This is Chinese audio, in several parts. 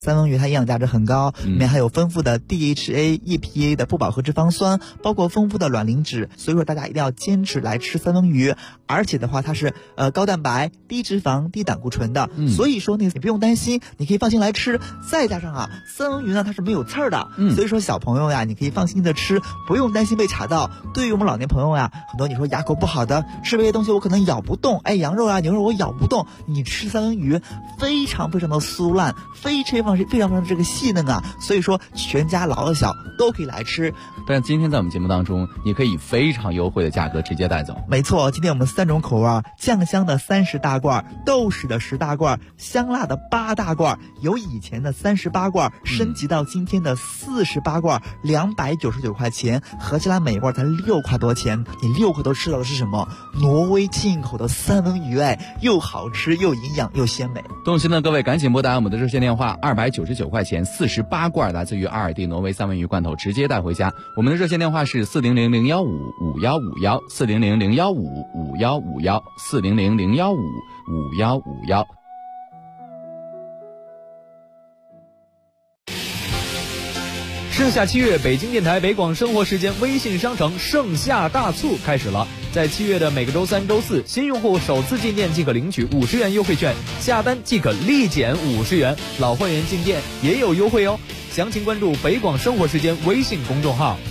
三文鱼它营养价值很高，里面还有丰富的 DHA、EPA 的不饱和脂肪酸，包括丰富的卵磷脂，所以说大家一定要坚持来吃三文鱼。而且的话，它是高蛋白、低脂肪、低胆固醇的，所以说你不用担心，你可以放心来吃。再加上三文鱼呢它是没有刺儿的，所以说小朋友呀，你可以放心的吃，不用担心被卡到。对于我们老年朋友呀，很多你说牙口不好的，吃这些东西我可能咬不动，羊肉牛肉我咬不动，你吃三文鱼非常非常的酥烂，非常非常的这个细嫩所以说全家老的小都可以来吃。 但今天在我们节目当中，你可以以非常优惠的价格直接带走。 没错，今天我们3种口味，酱香的30大罐，豆豉的10大罐，香辣的8大罐，由以前的38罐升级到今天的48罐，299块钱，合起来每罐才6块多钱。你6块多吃到的是什么？挪威进口的三文鱼，又好吃又营养又鲜美。 动心的各位赶紧拨打我们的热线电话，299块钱48罐来自于阿尔蒂挪威三文鱼罐头，直接带回家。我们的热线电话是400-015-5151，400-015-5151，400-015-5151。 盛夏7月，北京电台北广生活时间微信商城盛夏大促开始了。在7月的每个周3、周4，新用户首次进店即可领取50元优惠券，下单即可立减50元，老会员进店也有优惠哦。详情关注北广生活时间微信公众号。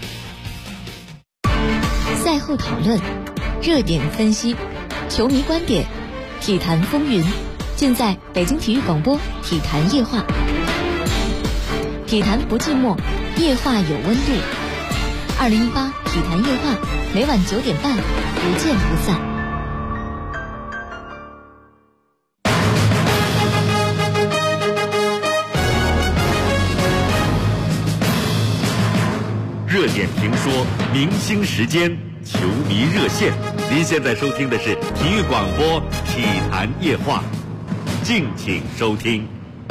赛后讨论，热点分析，球迷观点，体坛风云，尽在北京体育广播体坛夜话。体坛不寂寞，夜话有温度。2018体坛夜话，每晚9点半，不见不散。 热点评说，明星时间，球迷热线。您现在收听的是体育广播体坛夜话，敬请收听。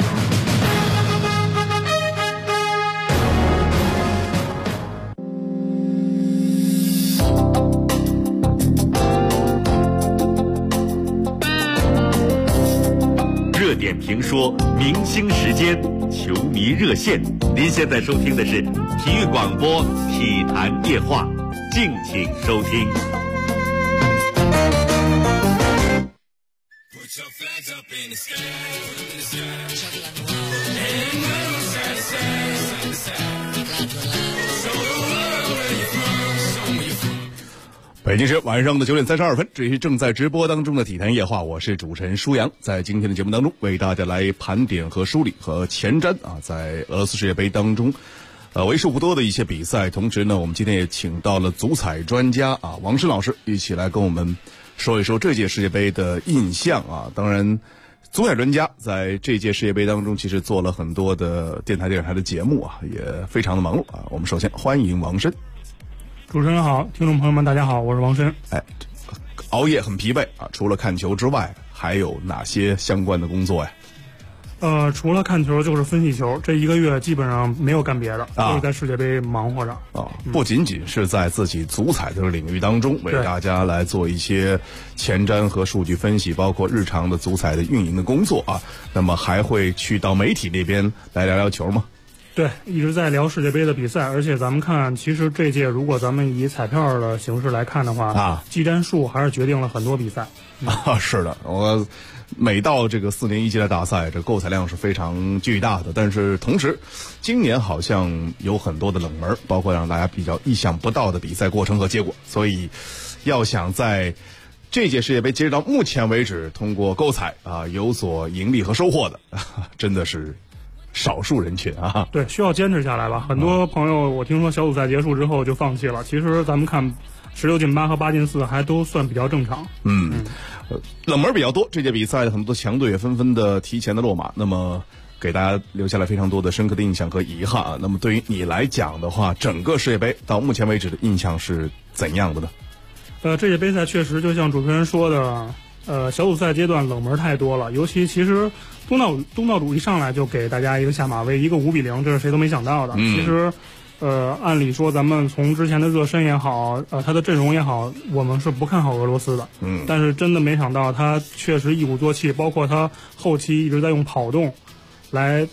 热点评说，明星时间，球迷热线。您现在收听的是体育广播体坛夜话，敬请收听。 北京时间晚上的9点32分，这是正在直播当中的体坛夜话，我是主持人舒阳。在今天的节目当中，为大家来盘点和梳理和前瞻在俄罗斯世界杯当中为数不多的一些比赛。同时呢，我们今天也请到了足彩专家王申老师一起来跟我们说一说这届世界杯的印象当然足彩专家在这届世界杯当中其实做了很多的电视台的节目也非常的忙碌我们首先欢迎王申。 主持人好，听众朋友们大家好，我是王申。 熬夜很疲惫除了看球之外还有哪些相关的工作呀？ 除了看球就是分析球，这1个月基本上没有干别的，就是在世界杯忙活着不仅仅是在自己足彩的领域当中为大家来做一些前瞻和数据分析，包括日常的足彩的运营的工作那么还会去到媒体那边来聊聊球吗？ 对，一直在聊世界杯的比赛，而且咱们看，其实这届如果咱们以彩票的形式来看的话技战术还是决定了很多比赛是的，我每到这个4年1届的大赛，这购彩量是非常巨大的，但是同时今年好像有很多的冷门，包括让大家比较意想不到的比赛过程和结果，所以要想在这届世界杯截止到目前为止通过购彩有所盈利和收获的真的是少数人群对，需要坚持下来吧。很多朋友我听说小组赛结束之后就放弃了，其实咱们看16进8和8进4还都算比较正常。 冷门比较多，这届比赛的很多强队也纷纷的提前的落马，那么给大家留下了非常多的深刻的印象和遗憾那么对于你来讲的话，整个世界杯到目前为止的印象是怎样的呢？ 这届杯赛确实就像主持人说的小组赛阶段冷门太多了，尤其其实东道主一上来就给大家一个下马威，一个5-0，这是谁都没想到的。其实按理说咱们从之前的热身也好他的阵容也好，我们是不看好俄罗斯的但是真的没想到他确实一鼓作气，包括他后期一直在用跑动来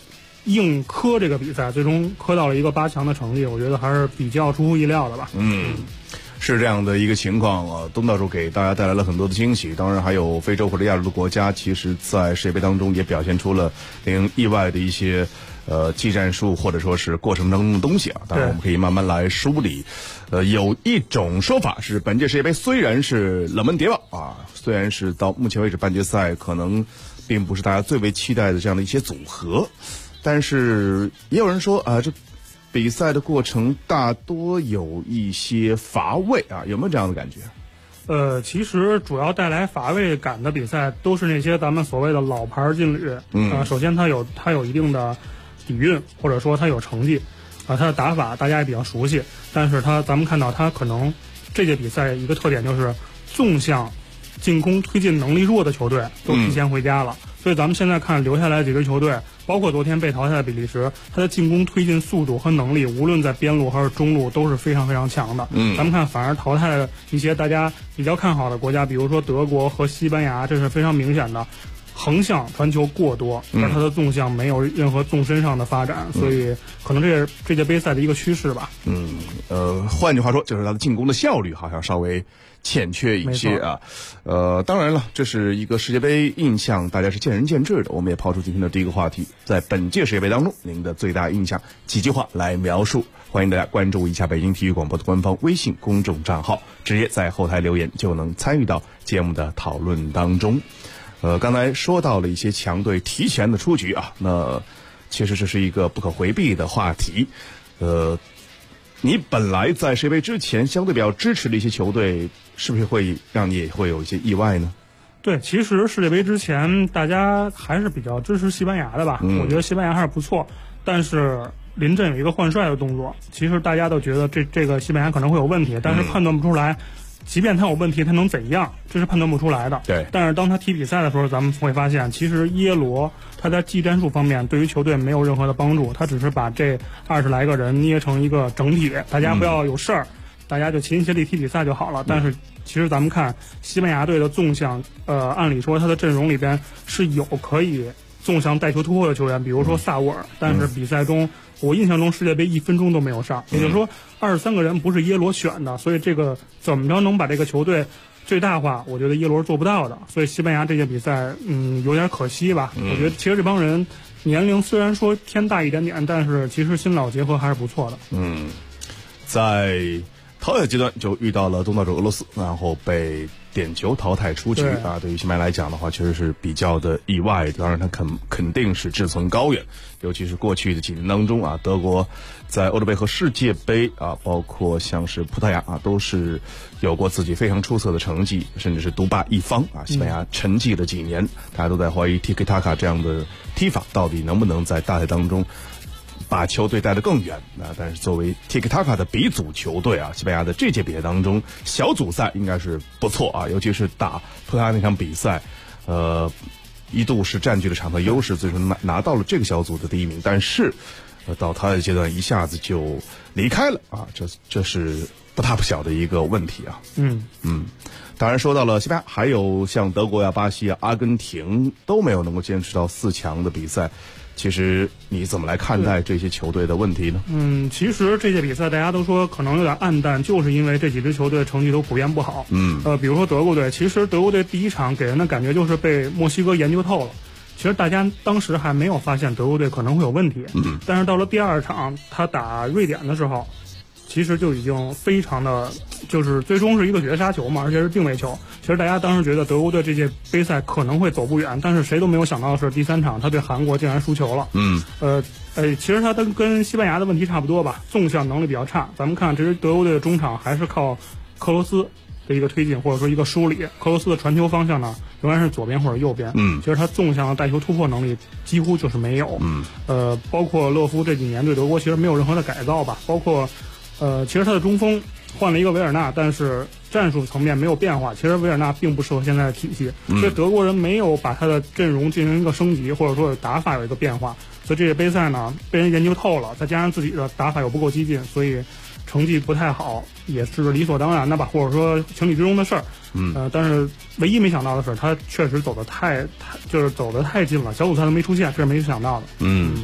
硬磕这个比赛，最终磕到了一个8强的成绩，我觉得还是比较出乎意料的吧。 是这样的一个情况啊，东道主给大家带来了很多的惊喜，当然还有非洲或者亚洲的国家，其实在世界杯当中也表现出了令人意外的一些技战术或者说是过程当中的东西啊。当然我们可以慢慢来梳理。有一种说法是，本届世界杯虽然是冷门谍报啊，虽然是到目前为止半决赛可能并不是大家最为期待的这样的一些组合，但是也有人说啊，这比赛的过程大多有一些乏味啊，有没有这样的感觉？ 其实主要带来乏味感的比赛都是那些咱们所谓的老牌劲旅。首先它有一定的底蕴，或者说它有成绩，它的打法大家也比较熟悉。但是咱们看到它可能这届比赛一个特点就是纵向进攻推进能力弱的球队都提前回家了。所以咱们现在看留下来的几支球队，包括昨天被淘汰的比利时，它的进攻推进速度和能力，无论在边路还是中路都是非常非常强的。咱们看反而淘汰了一些大家比较看好的国家，比如说德国和西班牙，这是非常明显的横向传球过多，而它的纵向没有任何纵深上的发展，所以可能这是这届杯赛的一个趋势吧。 换句话说，就是它的进攻的效率好像稍微欠缺一些啊。当然了，这是一个世界杯印象，大家是见仁见智的。我们也抛出今天的第一个话题，在本届世界杯当中，您的最大印象几句话来描述？欢迎大家关注一下北京体育广播的官方微信公众账号，直接在后台留言就能参与到节目的讨论当中。刚才说到了一些强队提前的出局啊，那其实这是一个不可回避的话题。你本来在世界杯之前相对比较支持的一些球队，是不是会让你也会有一些意外呢？ 对，其实世界杯之前大家还是比较支持西班牙的吧。我觉得西班牙还是不错，但是临阵有一个换帅的动作，其实大家都觉得这个西班牙可能会有问题，但是判断不出来。即便他有问题，他能怎样？这是判断不出来的。 对。 但是当他踢比赛的时候，咱们会发现，其实耶罗他在技战术方面对于球队没有任何的帮助，他只是把这20来个人捏成一个整体，大家不要有事儿，大家就齐心协力踢比赛就好了。但是其实咱们看西班牙队的纵向，按理说他的阵容里边是有可以纵向带球突破的球员，比如说萨沃尔，但是比赛中。我印象中世界杯1分钟都没有上，也就是说23个人不是耶罗选的，所以这个怎么着能把这个球队最大化，我觉得耶罗是做不到的。所以西班牙这届比赛，有点可惜吧。我觉得其实这帮人年龄虽然说偏大一点点，但是其实新老结合还是不错的。 在淘汰阶段就遇到了东道主俄罗斯，然后被点球淘汰出局啊。对于西班牙来讲的话，确实是比较的意外。当然，他肯定是志存高远，尤其是过去的几年当中啊，德国在欧洲杯和世界杯啊，包括像是葡萄牙啊，都是有过自己非常出色的成绩，甚至是独霸一方啊。西班牙沉寂了几年，大家都在怀疑 Tiki Taka 这样的踢法到底能不能在大赛当中把球队带得更远啊！但是作为 Tiki Taka 的鼻祖球队啊，西班牙的这届比赛当中，小组赛应该是不错啊，尤其是打葡萄牙那场比赛，一度是占据了场的优势，最终拿到了这个小组的第1名。但是，到淘汰阶段一下子就离开了啊，这是不大不小的一个问题啊。当然说到了西班牙，还有像德国呀、巴西啊、阿根廷都没有能够坚持到4强的比赛。其实你怎么来看待这些球队的问题呢？ 其实这届比赛大家都说可能有点暗淡，就是因为这几支球队成绩都普遍不好。比如说德国队，其实德国队第1场给人的感觉就是被墨西哥研究透了。其实大家当时还没有发现德国队可能会有问题，但是到了第2场他打瑞典的时候，其实就已经非常的，就是最终是一个绝杀球嘛，而且是定位球。其实大家当时觉得德国队这届杯赛可能会走不远，但是谁都没有想到的是，第3场他对韩国竟然输球了。其实他跟西班牙的问题差不多吧，纵向能力比较差。咱们看这支德国队的中场还是靠克罗斯的一个推进或者说一个梳理，克罗斯的传球方向呢仍然是左边或者右边。其实他纵向的带球突破能力几乎就是没有。包括勒夫这几年对德国其实没有任何的改造吧，包括其实他的中锋换了一个维尔纳，但是战术层面没有变化。其实维尔纳并不适合现在的体系，所以德国人没有把他的阵容进行一个升级，或者说打法有一个变化。所以这些杯赛呢被人研究透了，再加上自己的打法又不够激进，所以成绩不太好也是理所当然的吧，或者说情理之中的事儿。但是唯一没想到的是，他确实走得太近了，小组赛都没出现，这是没想到的。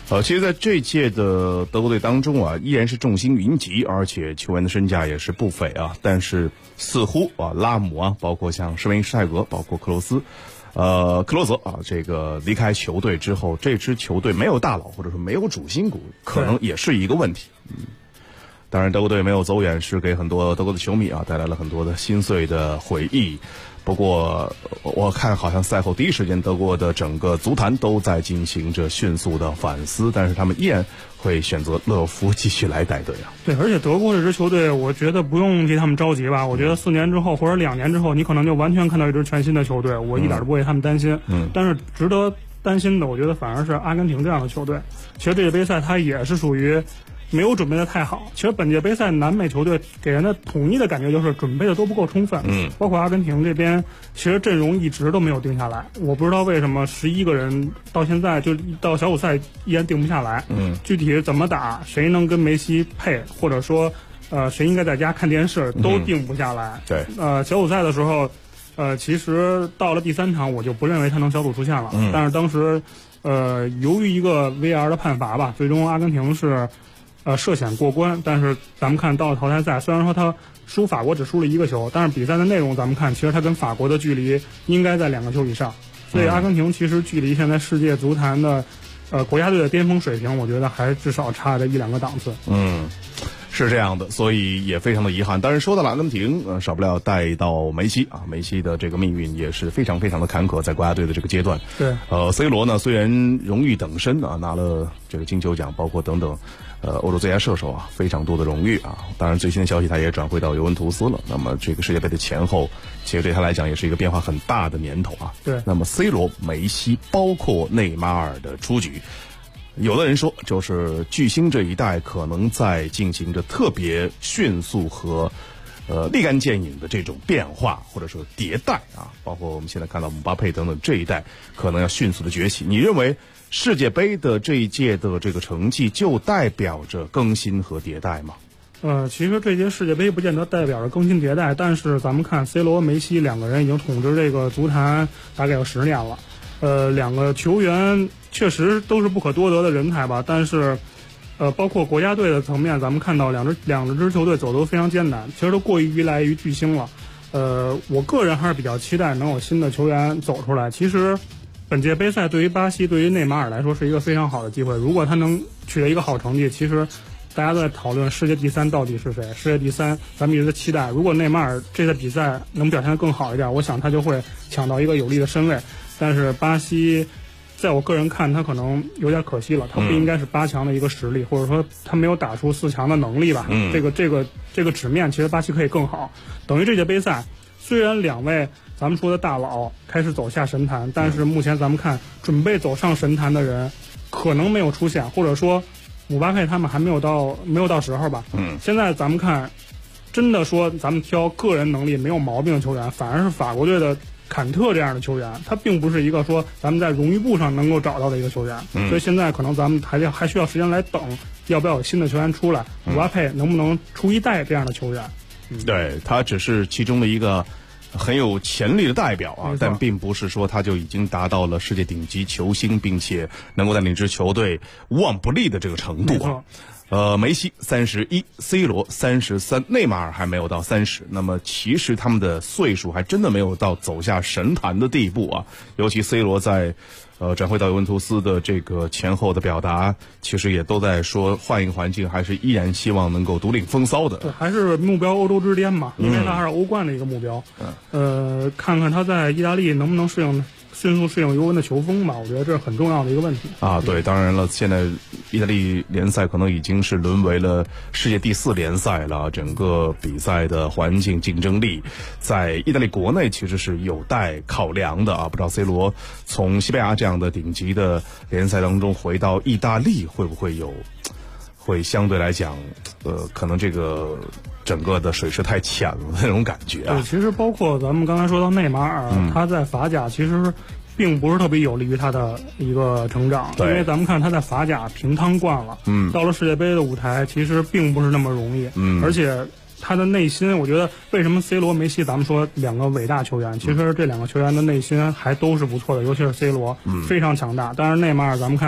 其实在这届的德国队当中啊，依然是众星云集，而且球员的身价也是不菲啊。但是似乎啊，拉姆啊，包括像施维因施泰格，包括克罗泽啊，这个离开球队之后，这支球队没有大佬或者说没有主心骨，可能也是一个问题。当然德国队没有走远，是给很多德国的球迷啊带来了很多的心碎的回忆。不过我看好像赛后第一时间德国的整个足坛都在进行着迅速的反思，但是他们依然会选择勒夫继续来带队啊。 对，而且德国这支球队我觉得不用替他们着急吧，我觉得4年之后或者2年之后你可能就完全看到一支全新的球队，我一点都不为他们担心。但是值得担心的我觉得反而是阿根廷这样的球队。其实这届杯赛它也是属于没有准备的太好。其实本届杯赛南美球队给人的统一的感觉就是准备的都不够充分。包括阿根廷这边，其实阵容一直都没有定下来。我不知道为什么11个人到现在就到小组赛依然定不下来。具体怎么打，谁能跟梅西配，或者说谁应该在家看电视，都定不下来。 对。 小组赛的时候，其实到了第3场，我就不认为他能小组出线了。但是当时，由于一个 VAR 的判罚吧，最终阿根廷是涉险过关。但是咱们看到了淘汰赛，虽然说他输法国只输了1个球，但是比赛的内容咱们看，其实他跟法国的距离应该在2个球以上。所以阿根廷其实距离现在世界足坛的国家队的巅峰水平，我觉得还至少差着1-2个档次。 是这样的，所以也非常的遗憾。但是说到了阿根廷，少不了带到梅西啊，梅西的这个命运也是非常非常的坎坷，在国家队的这个阶段。 对 ，C 罗呢虽然荣誉等身啊，拿了这个金球奖，包括等等，欧洲最佳射手啊，非常多的荣誉啊。当然最新的消息，他也转会到尤文图斯了。那么这个世界杯的前后，其实对他来讲也是一个变化很大的年头啊。 对， 那么 C 罗、梅西，包括内马尔的出局。有的人说，就是巨星这一代可能在进行着特别迅速和立竿见影的这种变化，或者说迭代啊，包括我们现在看到姆巴佩等等这一代可能要迅速的崛起。你认为世界杯的这一届的这个成绩就代表着更新和迭代吗？ 其实这届世界杯不见得代表着更新迭代，但是咱们看 C 罗、梅西2个人已经统治这个足坛大概有10年了。2个球员确实都是不可多得的人才吧，但是包括国家队的层面，咱们看到两支球队走得都非常艰难，其实都过于依赖于巨星了。我个人还是比较期待能有新的球员走出来。其实本届杯赛对于巴西、对于内马尔来说是一个非常好的机会，如果他能取得一个好成绩，其实大家都在讨论世界第3到底是谁。世界第3咱们一直在期待，如果内马尔这次比赛能表现得更好一点，我想他就会抢到一个有利的身位。但是巴西在我个人看他可能有点可惜了，他不应该是8强的一个实力，或者说他没有打出4强的能力吧。这个纸面其实巴西可以更好。等于这届杯赛虽然2位咱们说的大佬开始走下神坛，但是目前咱们看准备走上神坛的人可能没有出现，或者说姆巴佩他们还没有到时候吧。现在咱们看真的说咱们挑个人能力没有毛病的球员，反而是法国队的坎特这样的球员，他并不是一个说咱们在荣誉簿上能够找到的一个球员。所以现在可能咱们还需要时间来等，要不要有新的球员出来，姆巴佩能不能出一代这样的球员。 对，他只是其中的一个很有潜力的代表啊，但并不是说他就已经达到了世界顶级球星，并且能够带领支球队无往不利的这个程度啊。梅西31 ，C 罗33，内马尔还没有到30。那么其实他们的岁数还真的没有到走下神坛的地步啊。尤其 C 罗在转会到尤文图斯的这个前后的表达，其实也都在说换一个环境，还是依然希望能够独领风骚的。 对，还是目标欧洲之巅嘛，因为他还是欧冠的一个目标。看看他在意大利能不能迅速适应尤文的球风吧，我觉得这是很重要的一个问题啊。对，当然了，现在意大利联赛可能已经是沦为了世界第4联赛了，整个比赛的环境竞争力在意大利国内其实是有待考量的啊。不知道 C 罗从西班牙这样的顶级的联赛当中回到意大利，会相对来讲可能这个整个的水是太浅了那种感觉啊。 对，其实包括咱们刚才说到内马尔，他在法甲其实并不是特别有利于他的一个成长，因为咱们看他在法甲平汤惯了，到了世界杯的舞台其实并不是那么容易，而且他的内心，我觉得为什么 C 罗、梅西咱们说2个伟大球员，其实这2个球员的内心还都是不错的，尤其是 C 罗非常强大。但是内马尔咱们看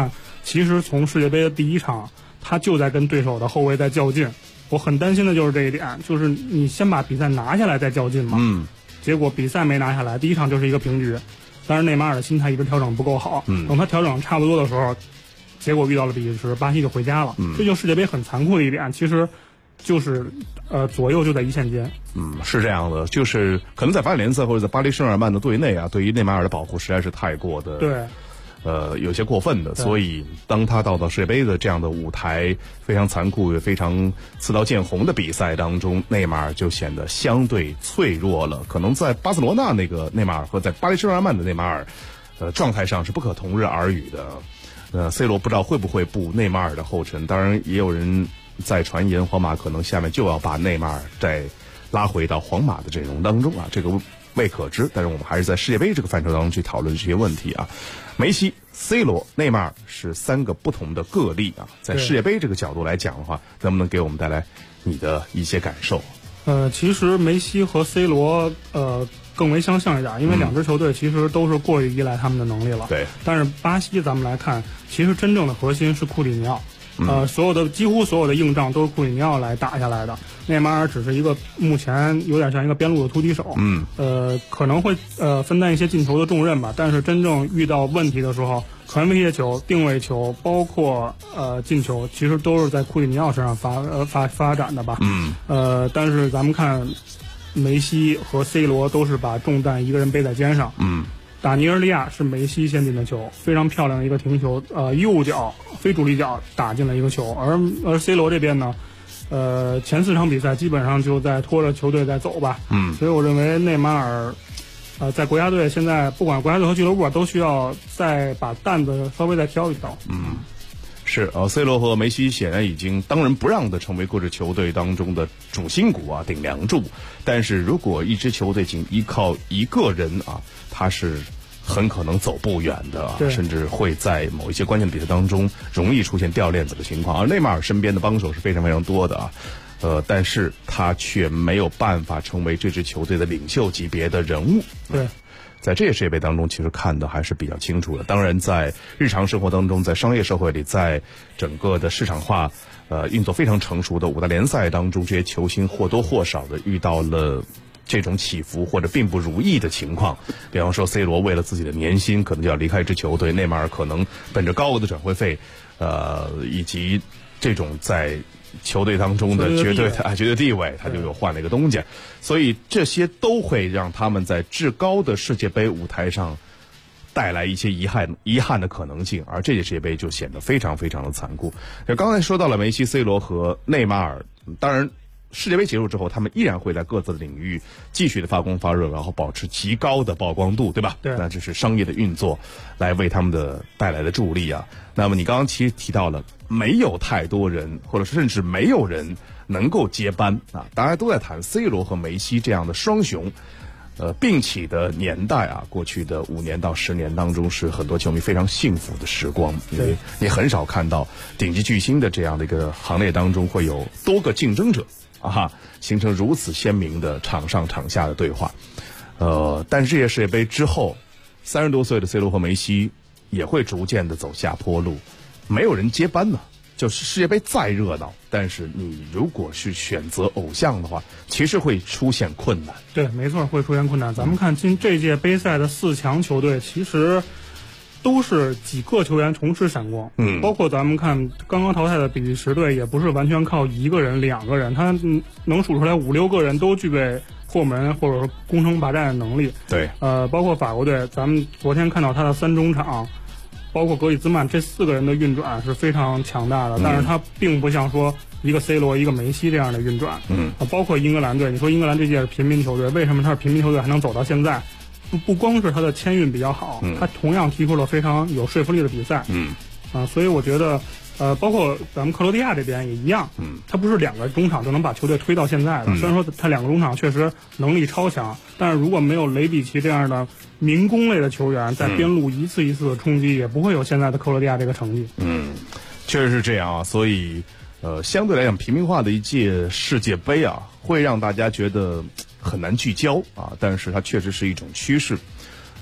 其实从世界杯的第一场，他就在跟对手的后卫在较劲。我很担心的就是这一点，就是你先把比赛拿下来再较劲嘛。结果比赛没拿下来，第一场就是一个平局。但是内马尔的心态一直调整不够好，等他调整差不多的时候，结果遇到了比利时，巴西就回家了。这就是世界杯很残酷的一点，其实就是左右就在一线间。 是这样的，就是可能在巴黎联赛或者在巴黎圣日耳曼的队内啊，对于内马尔的保护实在是太过的。 对。 有些过分的，所以当他到世界杯的这样的舞台，非常残酷也非常刺刀见红的比赛当中，内马尔就显得相对脆弱了。可能在巴塞罗那那个内马尔和在巴黎圣日耳曼的内马尔，状态上是不可同日而语的。C 罗不知道会不会步内马尔的后尘，当然也有人在传言皇马可能下面就要把内马尔再拉回到皇马的阵容当中啊，这个未可知。但是我们还是在世界杯这个范畴当中去讨论这些问题啊。梅西、C 罗、内马尔是3个不同的个例啊，在世界杯这个角度来讲的话，能不能给我们带来你的一些感受？ 其实梅西和 C 罗更为相像一点，因为两支球队其实都是过于依赖他们的能力了。 对。 但是巴西咱们来看，其实真正的核心是库里尼奥。几乎所有的硬仗都是库里尼奥来打下来的，内马尔只是一个目前有点像一个边路的突击手，可能会分担一些进球的重任吧，但是真正遇到问题的时候，传威胁球、定位球，包括进球，其实都是在库里尼奥身上发展的吧。但是咱们看梅西和 C 罗都是把重担一个人背在肩上。打尼日利亚是梅西先进的球，非常漂亮的一个停球，右脚非主力脚打进了一个球，而 C 罗这边呢，前4场比赛基本上就在拖着球队在走吧。所以我认为内马尔，在国家队现在不管国家队和俱乐部都需要再把担子稍微再挑一挑。 是C 罗和梅西显然已经当仁不让的成为各支球队当中的主心骨啊，顶梁柱。但是如果一支球队仅依靠一个人啊，他是很可能走不远的，甚至会在某一些关键的比赛当中容易出现掉链子的情况。而内马尔身边的帮手是非常非常多的啊，但是他却没有办法成为这支球队的领袖级别的人物。 对。 在这些世界杯当中，其实看的还是比较清楚的。当然，在日常生活当中，在商业社会里，在整个的市场化运作非常成熟的5大联赛当中，这些球星或多或少的遇到了这种起伏或者并不如意的情况。比方说 C 罗为了自己的年薪可能就要离开一支球队，内马尔可能本着高额的转会费以及这种在球队当中的绝对地位，他就有换了一个东家，所以这些都会让他们在至高的世界杯舞台上带来一些遗憾的可能性，而这届世界杯就显得非常非常的残酷。刚才说到了梅西、C 罗和内马尔，当然世界杯结束之后，他们依然会在各自的领域继续的发光发热，然后保持极高的曝光度，对吧？ 对。 那这是商业的运作来为他们的带来的助力啊。那么你刚刚其实提到了，没有太多人，或者甚至没有人能够接班啊。大家都在谈 C 罗和梅西这样的双雄，并起的年代啊，过去的5年到10年当中，是很多球迷非常幸福的时光，因为你很少看到顶级巨星的这样的一个行列当中会有多个竞争者。形成如此鲜明的场上场下的对话，但是这届世界杯之后，30多岁的 C 罗和梅西也会逐渐的走下坡路，没有人接班呢。就是世界杯再热闹，但是你如果是选择偶像的话，其实会出现困难。 对，没错，会出现困难。咱们看这届杯赛的4强球队，其实都是几个球员同时闪光，包括咱们看刚刚淘汰的比利时队，也不是完全靠1个人、2个人，他能数出来5、6个人都具备破门或者说攻城拔寨的能力。 对， 包括法国队，咱们昨天看到他的3中场，包括格里兹曼这4个人的运转是非常强大的，但是他并不像说一个 C 罗、一个梅西这样的运转。包括英格兰队，你说英格兰这届是平民球队，为什么他是平民球队还能走到现在？不光是他的签运比较好，他同样踢出了非常有说服力的比赛。所以我觉得，包括咱们克罗地亚这边也一样。他不是2个中场就能把球队推到现在的。虽然说他2个中场确实能力超强，但是如果没有雷比奇这样的民工类的球员在边路一次一次的冲击，也不会有现在的克罗地亚这个成绩。 确实是这样啊。所以，相对来讲，平民化的一届世界杯啊，会让大家觉得很难聚焦啊，但是它确实是一种趋势。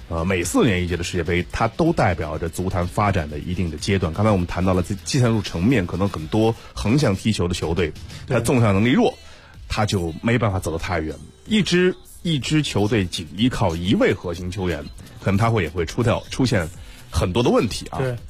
每4年一届的世界杯，它都代表着足坛发展的一定的阶段。刚才我们谈到了在技战术层面，可能很多横向踢球的球队，它纵向能力弱，它就没办法走得太远。一支球队仅依靠一位核心球员，可能它也会出现很多的问题啊。 对，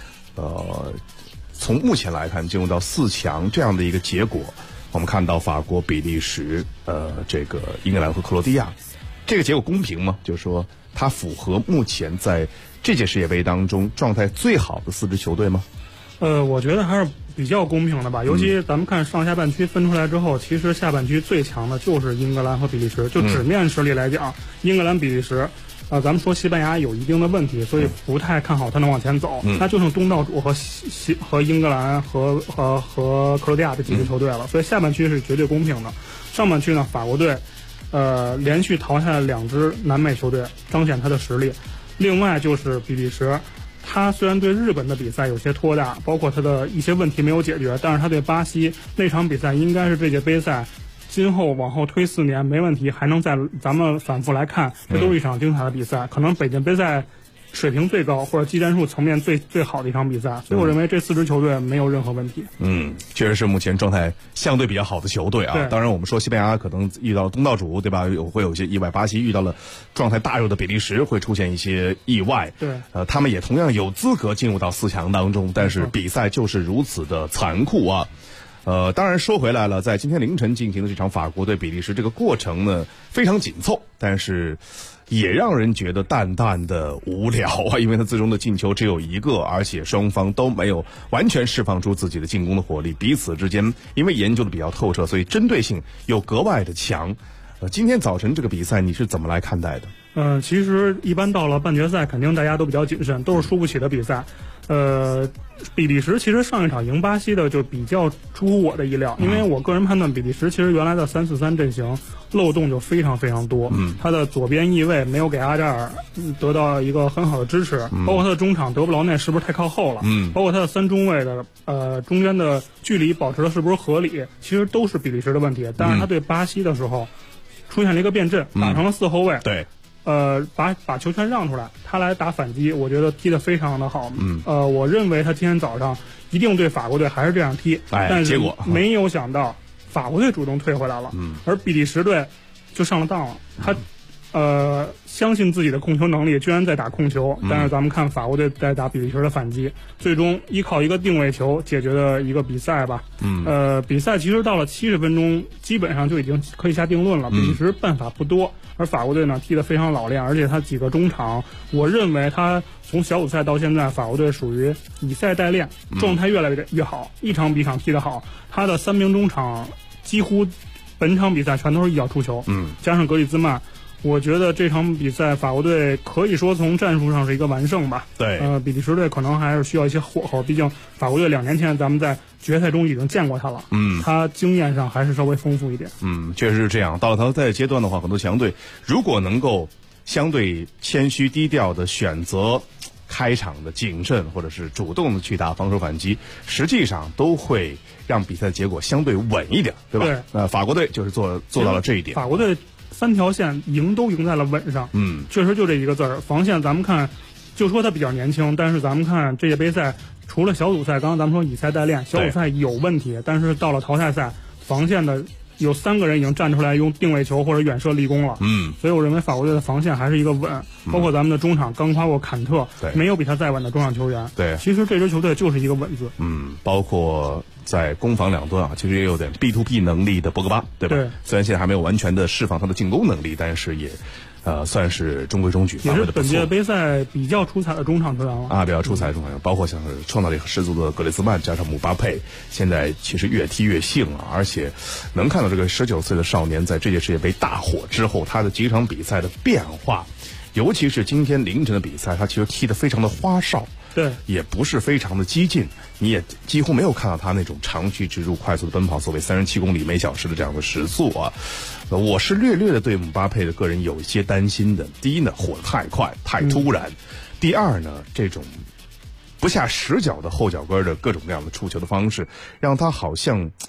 从目前来看，进入到4强这样的一个结果，我们看到法国、比利时、这个英格兰和克罗地亚，这个结果公平吗？就是说，它符合目前在这届世界杯当中状态最好的4支球队吗？ 我觉得还是比较公平的吧。尤其咱们看上下半区分出来之后，其实下半区最强的就是英格兰和比利时。就纸面实力来讲，英格兰、比利时。咱们说西班牙有一定的问题，所以不太看好他能往前走。那就剩东道主和英格兰和克罗地亚这几支球队了。所以下半区是绝对公平的。上半区呢，法国队连续淘汰了2支南美球队，彰显他的实力。另外就是比利时，他虽然对日本的比赛有些拖大，包括他的一些问题没有解决，但是他对巴西那场比赛应该是这届杯赛今后往后推4年没问题，还能在咱们反复来看，这都是一场精彩的比赛，可能北京杯赛水平最高或者技战术层面最好的一场比赛，所以我认为这4支球队没有任何问题。 确实是目前状态相对比较好的球队啊。当然我们说西班牙可能遇到东道主，对吧？会有一些意外，巴西遇到了状态大弱的比利时，会出现一些意外。 对， 他们也同样有资格进入到4强当中，但是比赛就是如此的残酷啊。当然说回来了，在今天凌晨进行的这场法国对比利时这个过程呢，非常紧凑，但是也让人觉得淡淡的无聊啊，因为他最终的进球只有1个，而且双方都没有完全释放出自己的进攻的火力，彼此之间因为研究的比较透彻，所以针对性又格外的强。今天早晨这个比赛你是怎么来看待的？ 其实一般到了半决赛，肯定大家都比较谨慎，都是输不起的比赛。比利时其实上一场赢巴西的就比较出乎我的意料，因为我个人判断比利时其实原来的3-4-3阵型漏洞就非常非常多。他的左边翼位没有给阿扎尔得到一个很好的支持，包括他的中场德布劳内是不是太靠后了，包括他的3中卫的中间的距离保持的是不是合理，其实都是比利时的问题。但是他对巴西的时候出现了一个变阵，打成了4后卫。 对。 把球权让出来，他来打反击，我觉得踢得非常的好。我认为他今天早上一定对法国队还是这样踢，但是没有想到法国队主动退回来了，而比利时队就上了当了。他相信自己的控球能力，居然在打控球，但是咱们看法国队在打比利时的反击，最终依靠一个定位球解决的一个比赛吧。比赛其实到了70分钟，基本上就已经可以下定论了。比利时办法不多，而法国队呢踢得非常老练，而且他几个中场，我认为他从小组赛到现在，法国队属于以赛代练，状态越来越好，一场比一场踢得好。他的3名中场几乎本场比赛全都是一脚出球，加上格里兹曼。我觉得这场比赛法国队可以说从战术上是一个完胜吧。 对， 比利时队可能还是需要一些火候，毕竟法国队2年前咱们在决赛中已经见过他了。他经验上还是稍微丰富一点。 确实是这样。到了淘汰阶段的话，很多强队如果能够相对谦虚低调的选择开场的谨慎，或者是主动的去打防守反击，实际上都会让比赛结果相对稳一点，对吧？ 对。 法国队就是做到了这一点。 法国队3条线都赢在了稳上，确实就这一个字儿。防线咱们看，就说他比较年轻，但是咱们看这届杯赛，除了小组赛，刚刚咱们说以赛代练，小组赛有问题，但是到了淘汰赛，防线的有3个人已经站出来用定位球或者远射立功了。所以我认为法国队的防线还是一个稳，包括咱们的中场刚夸过坎特，没有比他再稳的中场球员。 对， 其实这支球队就是一个稳字。 包括在攻防两端啊，其实也有点 B2B 能力的博格巴，对吧？ 对， 虽然现在还没有完全的释放他的进攻能力，但是也算是中规中矩， 也是本届杯赛比较出彩的中场球员了比较出彩的中场球员，包括像是创造力十足的格列兹曼加上姆巴佩，现在其实越踢越兴了，而且能看到这个19岁的少年在这届世界杯大火之后，他的几场比赛的变化，尤其是今天凌晨的比赛，他其实踢得非常的花哨。 对， 也不是非常的激进，你也几乎没有看到他那种长驱直入、快速的奔跑，所谓37公里每小时的这样的时速啊。我是略略的对姆巴佩的个人有一些担心的。第一呢，火得太快、太突然；第二呢，这种不下10脚的后脚跟的各种各样的出球的方式，让他好像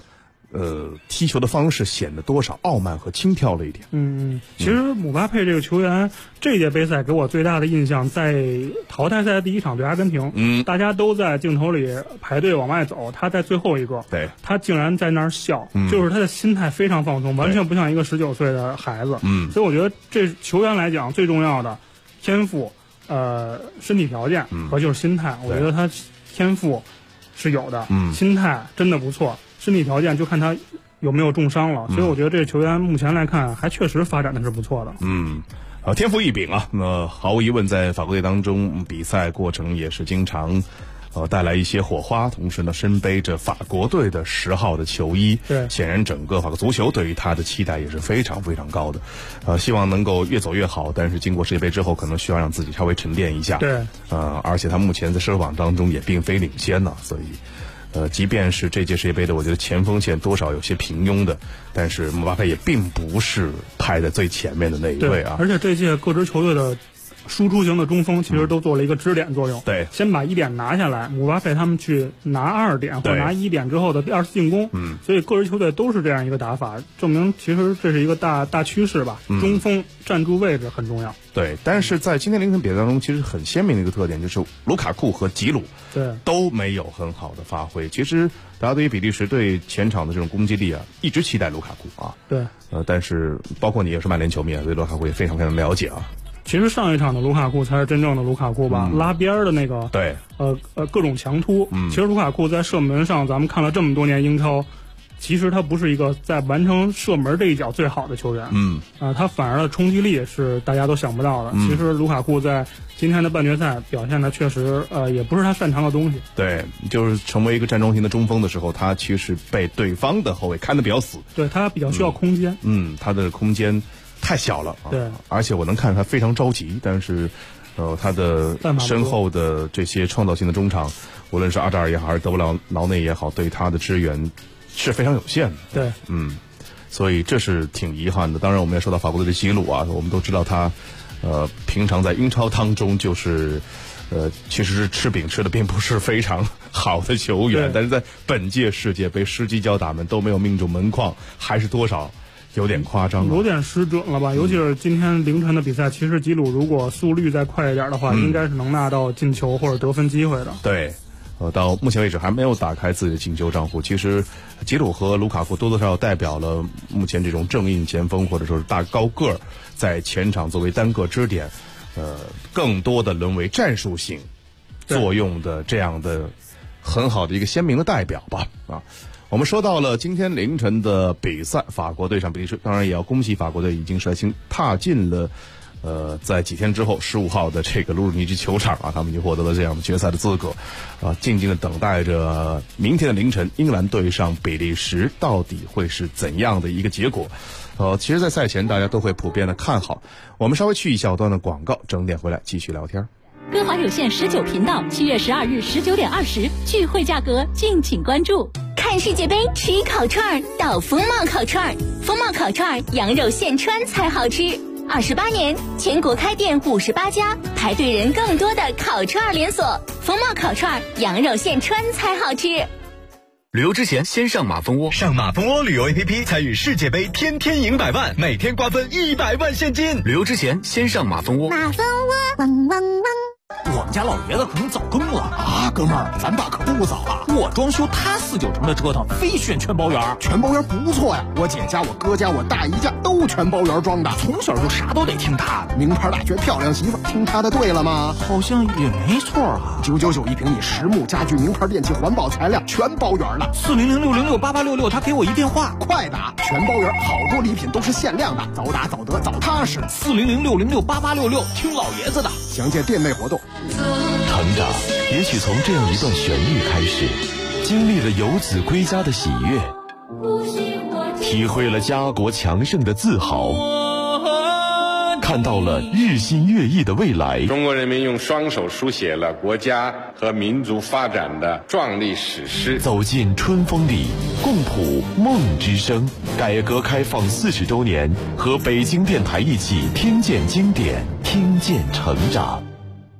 踢球的方式显得多少傲慢和轻佻了一点。 其实姆巴佩这个球员，这届杯赛给我最大的印象，在淘汰赛第一场对阿根廷，大家都在镜头里排队往外走，他在最后一个， 对， 他竟然在那儿笑，就是他的心态非常放松，完全不像一个19岁的孩子。所以我觉得这球员来讲最重要的天赋、身体条件和就是心态，我觉得他天赋是有的，心态真的不错。身体条件就看他有没有重伤了，所以我觉得这个球员目前来看还确实发展的是不错的。 天赋异禀啊，那毫无疑问在法国队当中，比赛过程也是经常带来一些火花，同时呢身背着法国队的10号的球衣， 对， 显然整个法国足球对于他的期待也是非常非常高的，希望能够越走越好，但是经过世界杯之后可能需要让自己稍微沉淀一下， 对， 而且他目前在射手榜当中也并非领先呢，所以即便是这届世界杯的，我觉得前锋线多少有些平庸的，但是姆巴佩也并不是排在最前面的那一位啊。 而且这届各支球队的输出型的中锋其实都做了一个支点作用， 对， 先把1点拿下来，姆巴佩他们去拿2点或者拿1点之后的第2次进攻，所以各支球队都是这样一个打法，证明其实这是一个大趋势吧。中锋站住位置很重要。 对，但是在今天凌晨比赛当中，其实很鲜明的一个特点就是卢卡库和吉鲁都没有很好的发挥。其实大家对于比利时队前场的这种攻击力啊，一直期待卢卡库啊。 对， 但是包括你也是曼联球迷啊，对卢卡库也非常非常了解啊。 其实上一场的卢卡库才是真正的卢卡库吧，拉边的那个， 对， 各种强突。其实卢卡库在射门上，咱们看了这么多年英超，其实他不是一个在完成射门这一脚最好的球员，他反而的冲击力是大家都想不到的。其实卢卡库在今天的半决赛表现的确实，也不是他擅长的东西。 对，就是成为一个站中型的中锋的时候，他其实被对方的后卫看得比较死。 对，他比较需要空间。 他的空间太小了， 对， 而且我能看出他非常着急，但是，他的身后的这些创造性的中场，无论是阿扎尔也好，还是德布劳内也好，对他的支援是非常有限的。 对， 所以这是挺遗憾的。当然，我们也说到法国队的吉鲁啊，我们都知道他，平常在英超当中就是，其实是吃饼吃的并不是非常好的球员，但是在本届世界杯10击交打门都没有命中门框，还是多少有点夸张， 有点失准了吧？尤其是今天凌晨的比赛，其实吉鲁如果速率再快一点的话，应该是能拿到进球或者得分机会的。 对，到目前为止还没有打开自己的进球账户。其实吉鲁和卢卡库多多少少代表了目前这种正印前锋或者说是大高个儿在前场作为单个支点，更多的沦为战术性作用的这样的很好的一个鲜明的代表吧。我们说到了今天凌晨的比赛，法国对上比利时，当然也要恭喜法国队已经率先踏进了在几天之后15号的这个卢鲁尼基球场啊，他们已经获得了这样的决赛的资格静静的等待着明天的凌晨英格兰对上比利时到底会是怎样的一个结果。其实在赛前大家都会普遍的看好。我们稍微去一小段的广告，整点回来继续聊天。 歌华有线19频道7月12日19点20聚会价格敬请关注。看世界杯吃烤串到风貌烤串，风貌烤串羊肉现穿才好吃。28年，全国开店58家，排队人更多的烤串连锁。风貌烤串羊肉现穿才好吃。 旅游之前先上马蜂窝，上马蜂窝旅游 APP 参与世界杯，天天赢100万，每天瓜分100万现金。旅游之前先上马蜂窝。 马蜂窝汪汪汪。 我们家老爷子可能早更了啊，哥们儿，咱爸可不早啊！我装修，他4、9成的折腾，非选全包圆。 全包圆不错呀，我姐家、我哥家、我大姨家都全包圆装的， 从小就啥都得听他的。 名牌大学漂亮媳妇，听他的对了吗？ 好像也没错啊。 999一平米实木家具、名牌电器、环保材料全包圆了。 400-606-8866，他给我一电话， 快打！全包圆，好多礼品都是限量的，早打早得早踏实。 400-606-8866，听老爷子的。 详见店内活动。 成长也许从这样一段旋律开始，经历了游子归家的喜悦，体会了家国强盛的自豪，看到了日新月异的未来。 中国人民用双手书写了国家和民族发展的壮丽史诗。 走进春风里，共谱梦之声。改革开放40周年，和北京电台一起听见经典，听见成长。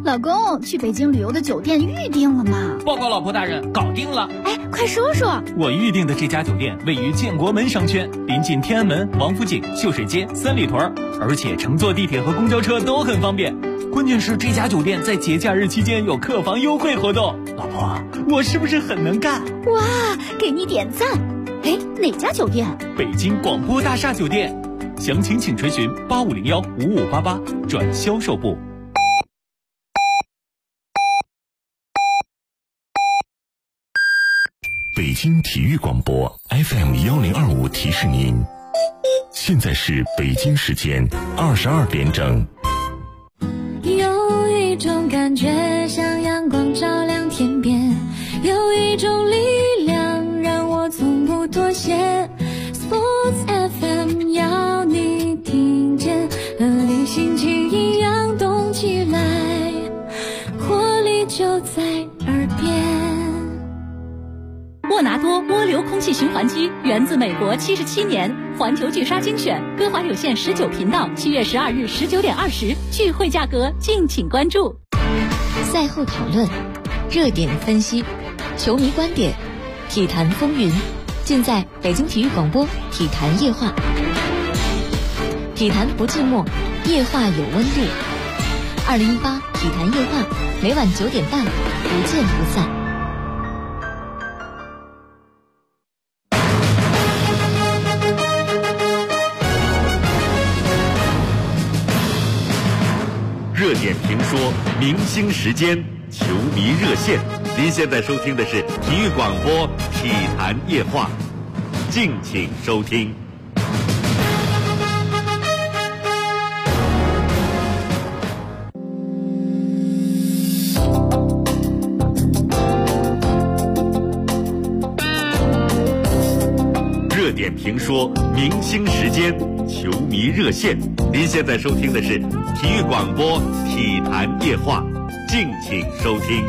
老公，去北京旅游的酒店预定了吗？ 报告老婆大人，搞定了。 哎，快说说。 我预定的这家酒店位于建国门商圈，临近天安门、王府井、秀水街、三里屯，而且乘坐地铁和公交车都很方便。关键是这家酒店在节假日期间有客房优惠活动。老婆，我是不是很能干？ 哇，给你点赞。哎，哪家酒店？ 北京广播大厦酒店。详情请垂询8501-5588转销售部。 北京体育广播 FM1025提示您，现在是北京时间22点整。 有一种感觉像阳光照亮天边，有一种力量让我从不妥协。Sports FM 要你听见，和你心情一样动起来，活力就在耳边。 沃纳多涡流空气循环机源自美国77年，环球巨鲨精选，歌华有线19频道，7月12日19点20，聚会价格敬请关注。 赛后讨论，热点分析，球迷观点，体坛风云，尽在北京体育广播体坛夜话。体坛不寂寞，夜话有温度。2018体坛夜话，每晚9点半，不见不散。 热点评说，明星时间，球迷热线。您现在收听的是体育广播体坛夜话，敬请收听。热点评说，明星时间，球迷热线。您现在收听的是体育广播体坛夜话，敬请收听。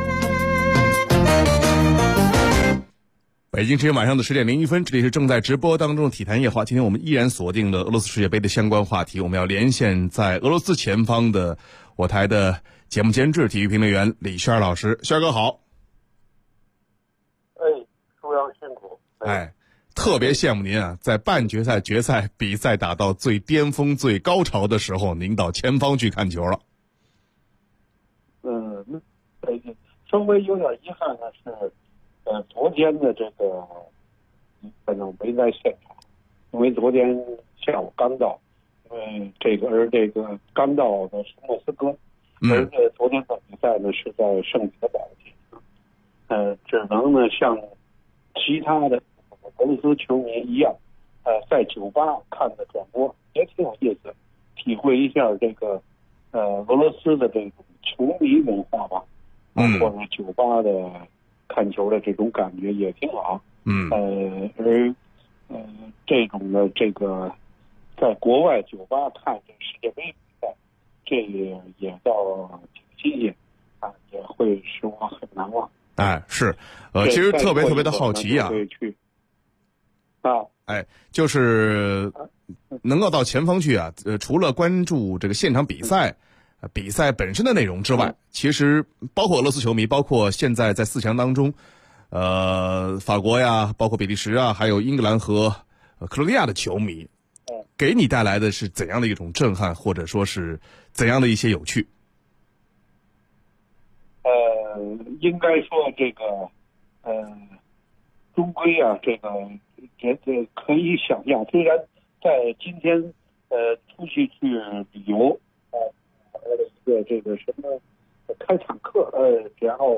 北京时间晚上的10点01分，这里是正在直播当中的体坛夜话。今天我们依然锁定了俄罗斯世界杯的相关话题，我们要连线在俄罗斯前方的我台的节目监制、体育评论员李轩老师。轩哥好。 舒阳辛苦。 特别羡慕您啊，在半决赛、决赛比赛打到最巅峰、最高潮的时候，您到前方去看球了。 稍微有点遗憾的是，昨天的这个反正没在现场，因为昨天下午刚到，这个刚到的是莫斯科，而昨天的比赛呢是在圣彼得堡进行，只能呢像其他的俄罗斯球迷一样，在酒吧看的转播也挺有意思，体会一下这个俄罗斯的这种球迷文化吧，或者酒吧的看球的这种感觉也挺好。这种的这个在国外酒吧看这世界杯比赛，这也倒挺新鲜啊，也会使我很难忘。 是，其实特别的好奇啊。就是能够到前方去啊，除了关注这个现场比赛，比赛本身的内容之外，其实包括俄罗斯球迷，包括现在在4强当中，法国呀，包括比利时啊，还有英格兰和克罗地亚的球迷，给你带来的是怎样的一种震撼，或者说是怎样的一些有趣？ 应该说这个，终归啊，这可以想象，虽然在今天出去旅游，了一个这个什么开坦克，然后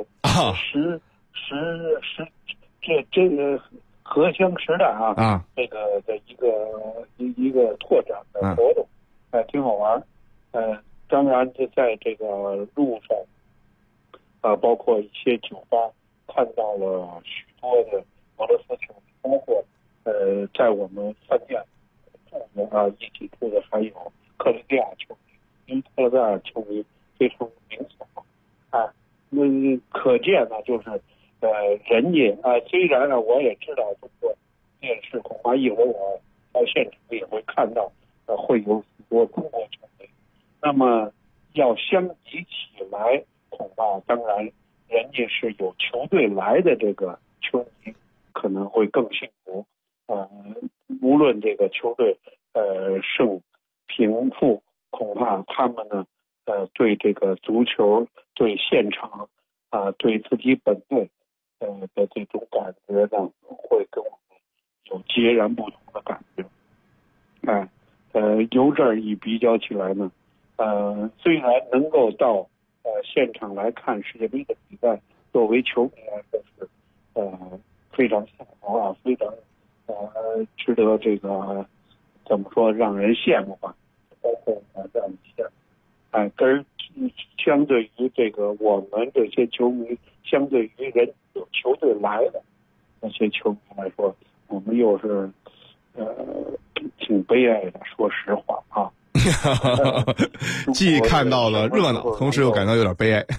这个荷枪实弹啊，这个的一个拓展的活动，挺好玩。当然就在这个路上，包括一些酒吧，看到了许多的俄罗斯球迷，包括在我们饭店住的一起住的还有克罗地亚球迷，因为克罗地亚球迷非常明显可见呢，就是人家虽然呢我也知道通过电视，恐怕一会儿我到现场也会看到会有许多中国球迷。那么要相比起来，恐怕当然人家是有球队来的这个球迷可能会更幸福。无论这个球队胜平负，恐怕他们呢对这个足球、对现场对自己本队的这种感觉呢，会跟我们有截然不同的感觉。由这儿一比较起来呢，虽然能够到现场来看世界杯的比赛，作为球迷来说是非常幸福非常值得这个怎么说让人羡慕吧，包括这样一些。跟相对于这个我们这些球迷，相对于人有球队来的那些球迷来说，我们又是挺悲哀的，说实话啊。 既看到了热闹，同时又感到有点悲哀。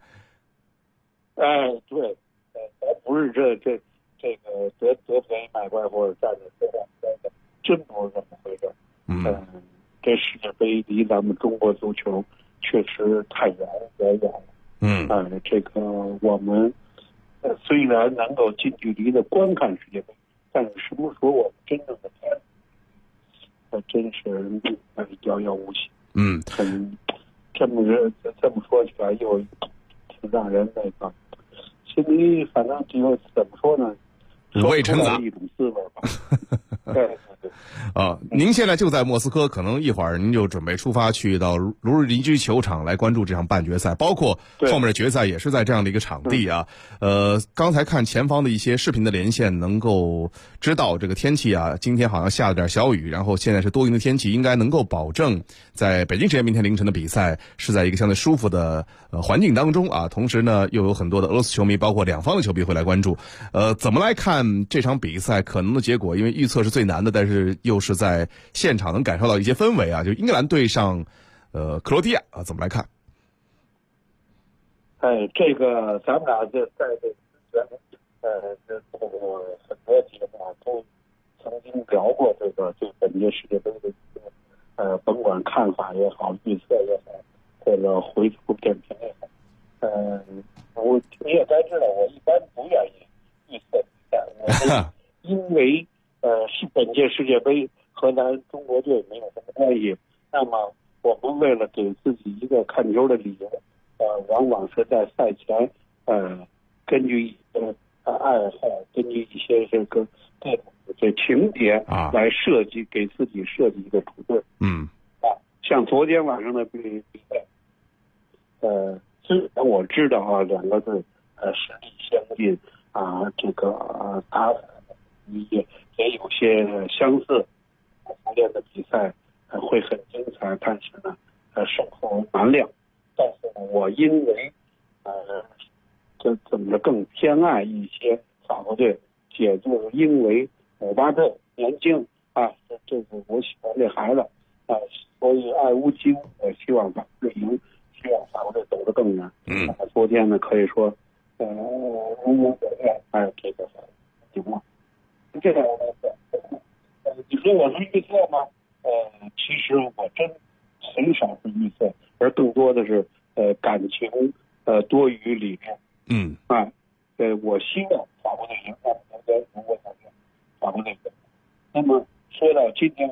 对，咱不是这个得便宜卖乖或者站着说话乖的，真不是这么回事。这世界杯离咱们中国足球确实太远了。这个我们虽然能够近距离的观看世界杯，但是什么时候我们真正的看，真是遥遥无期。这么说起来又挺让人那个心里反正就怎么说呢， 五味陈杂一种滋味吧。对。 您现在就在莫斯科，可能一会儿您就准备出发去到卢日尼基球场来关注这场半决赛，包括后面的决赛也是在这样的一个场地啊。刚才看前方的一些视频的连线，能够知道这个天气啊，今天好像下了点小雨，然后现在是多云的天气，应该能够保证在北京时间明天凌晨的比赛是在一个相对舒服的环境当中啊。同时呢，又有很多的俄罗斯球迷，包括两方的球迷会来关注。怎么来看这场比赛可能的结果？因为预测是最难的，但是又是在现场能感受到一些氛围啊，就英格兰对上克罗地亚啊，怎么来看？ 这个咱们俩就在这做过很多节目都曾经聊过这个对本届世界杯的甭管看法也好，预测也好，或者回复点评也好，你也该知道，我一般不愿意预测比赛，我因为是本届世界杯和咱中国队没有什么关系。那么我们为了给自己一个看球的理由，往往是在赛前，根据一些爱好，根据一些这个各种的情节来设计，给自己设计一个主队。像昨天晚上的比赛，虽然我知道两个队实力相近这个打法也有些相似，昨天的比赛会很精彩，但是呢胜负难料。但是呢，我因为怎么着更偏爱一些法国队，也就是因为姆巴佩年轻这是我喜欢这孩子所以爱屋及乌，我希望法国队赢，希望法国队走得更远。昨天呢可以说如无所愿，这个赢了。这个你说我是预测吗？其实我真很少是预测，而更多的是感情多于理智。我希望法国队赢，那么昨天如果想赢法国队赢。那么说到今天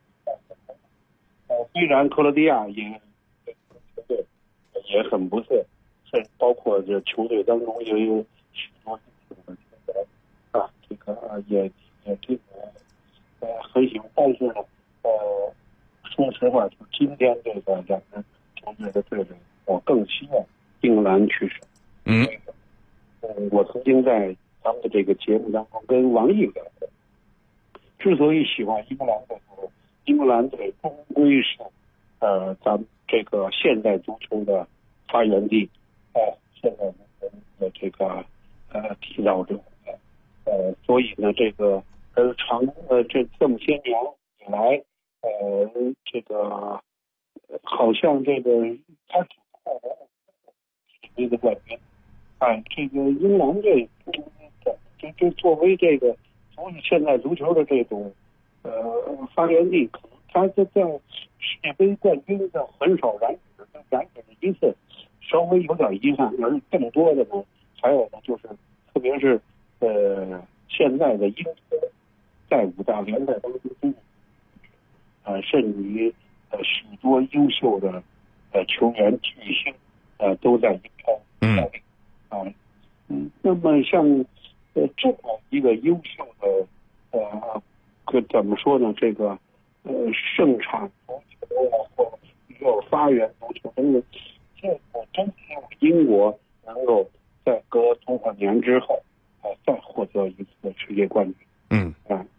虽然克罗地亚也球队也很不错，甚至包括这球队当中也有许多英雄的球员这个也这个很喜欢，但是呢说实话，就今天这个两支球队的对垒，我更希望英格兰取胜。我曾经在咱们的这个节目当中跟王毅聊过，之所以喜欢英格兰队，英格兰队终归是咱们这个现代足球的发源地，现代足球的这个缔造者。所以呢，这个这么些年以来，这个好像这个他只获得世界杯的冠军。这个英格兰队这作为这个现代足球的这种发源地，可能他在世界杯冠军的很少染指的两者的因素稍微有点遗憾，而更多的呢，还有呢就是特别是现在的英超在5大联赛当中，甚至于许多优秀的球员巨星都在英超效力那么像这么一个优秀的怎么说呢？这个盛产足球或热发源足球等等，这个真希望英国能够在隔多少年之后再获得一次世界冠军。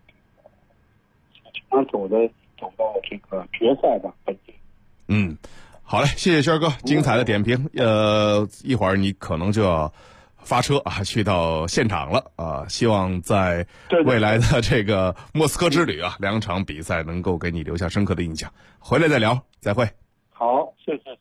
走到这个决赛吧，本届。 好嘞，谢谢轩哥精彩的点评。一会儿你可能就要发车去到现场了希望在未来的这个莫斯科之旅2场比赛能够给你留下深刻的印象。回来再聊，再会。 好，谢谢。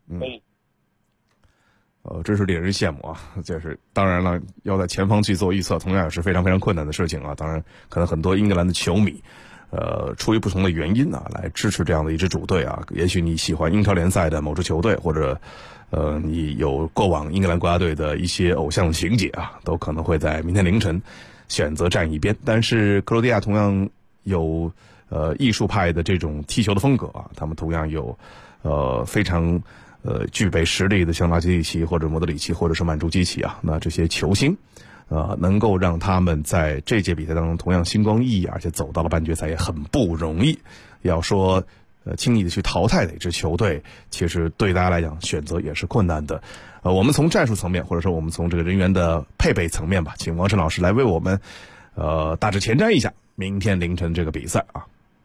真是令人羡慕就是当然了，要在前方去做预测，同样也是非常非常困难的事情当然，可能很多英格兰的球迷。出于不同的原因来支持这样的一支主队也许你喜欢英超联赛的某支球队，或者你有过往英格兰国家队的一些偶像情节都可能会在明天凌晨选择站一边。但是克罗地亚同样有艺术派的这种踢球的风格他们同样有非常具备实力的像拉基蒂奇或者莫德里奇或者是曼朱基奇那这些球星能够让他们在这届比赛当中同样星光熠熠，而且走到了半决赛也很不容易。要说轻易的去淘汰的一支球队，其实对大家来讲选择也是困难的。我们从战术层面，或者说我们从这个人员的配备层面吧，请王晨老师来为我们大致前瞻一下明天凌晨这个比赛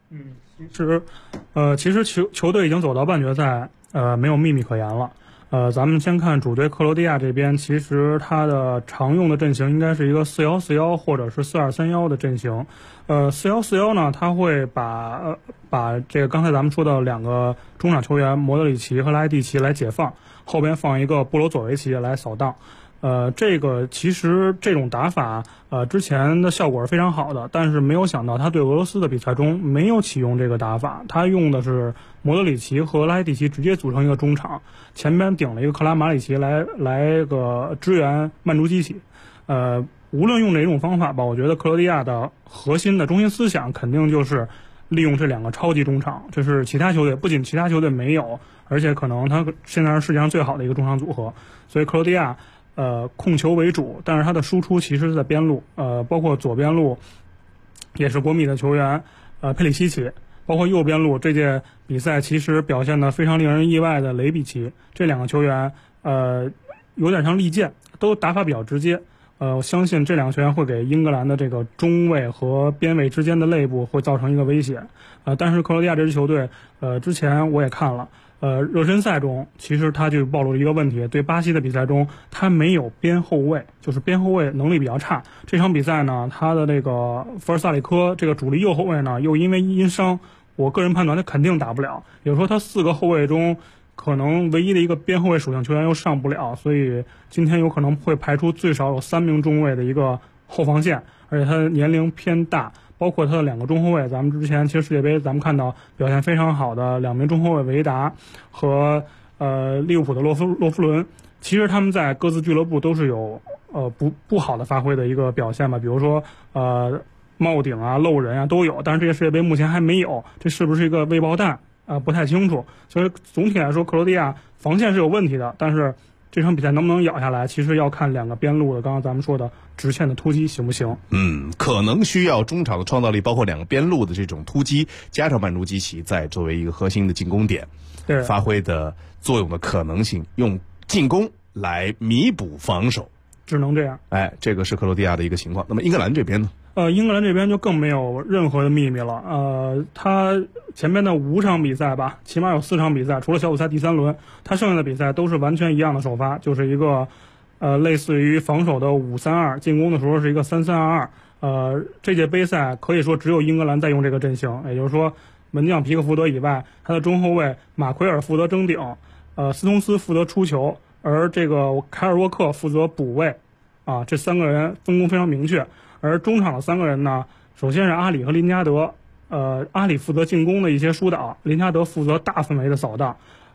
其实球队已经走到半决赛，没有秘密可言了。咱们先看主队克罗地亚这边，其实他的常用的阵型应该是一个4-1-4-1或者是4-2-3-1的阵型。4-1-4-1呢，他会把这个刚才咱们说的2个中场球员莫德里奇和拉基蒂奇来解放，后边放一个布罗佐维奇来扫荡。这个其实这种打法之前的效果是非常好的，但是没有想到他对俄罗斯的比赛中没有启用这个打法，他用的是莫德里奇和拉基蒂奇直接组成一个中场，前边顶了一个克拉马里奇来个支援曼朱基奇。无论用哪种方法吧，我觉得克罗地亚的核心的中心思想肯定就是利用这2个超级中场，这是其他球队不仅其他球队没有，而且可能他现在是世界上最好的一个中场组合。所以克罗地亚控球为主，但是他的输出其实是在边路，包括左边路也是国米的球员佩里西奇，包括右边路这届比赛其实表现得非常令人意外的雷比奇，这2个球员有点像利剑，都打法比较直接。我相信这2个球员会给英格兰的这个中卫和边卫之间的内部会造成一个威胁。但是克罗地亚这支球队之前我也看了。热身赛中其实他就暴露了一个问题，对巴西的比赛中他没有边后卫，就是边后卫能力比较差。这场比赛呢，他的这个福尔萨里科这个主力右后卫呢，又因伤，我个人判断他肯定打不了。也就是说他4个后卫中可能唯一的一个边后卫属性球员又上不了，所以今天有可能会排出最少有3名中卫的一个后防线，而且他的年龄偏大。包括他的2个中后卫，咱们之前其实世界杯咱们看到表现非常好的2名中后卫维达和利物浦的洛夫伦，其实他们在各自俱乐部都是有不好的发挥的一个表现吧，比如说帽顶漏人都有，但是这些世界杯目前还没有，这是不是一个未爆弹不太清楚。所以总体来说克罗地亚防线是有问题的，但是这场比赛能不能咬下来，其实要看2个边路的刚刚咱们说的直线的突击行不行。 可能需要中场的创造力，包括2个边路的这种突击，加上曼朱基奇在作为一个核心的进攻点发挥的作用的可能性，用进攻来弥补防守， 只能这样。 这个是克罗地亚的一个情况。那么英格兰这边呢？ 英格兰这边就更没有任何的秘密了。他前面的5场比赛吧，起码有4场比赛，除了小组赛第3轮，他剩下的比赛都是完全一样的首发，就是一个类似于防守的5-3-2，进攻的时候是一个3-3-2-2。这届杯赛可以说只有英格兰在用这个阵型，也就是说门将皮克福德以外，他的中后卫马奎尔负责争顶，斯通斯负责出球，而这个凯尔沃克负责补位。这3个人分工非常明确。而中场的3个人呢，首先是阿里和林加德，阿里负责进攻的一些疏导，林加德负责大范围的扫荡。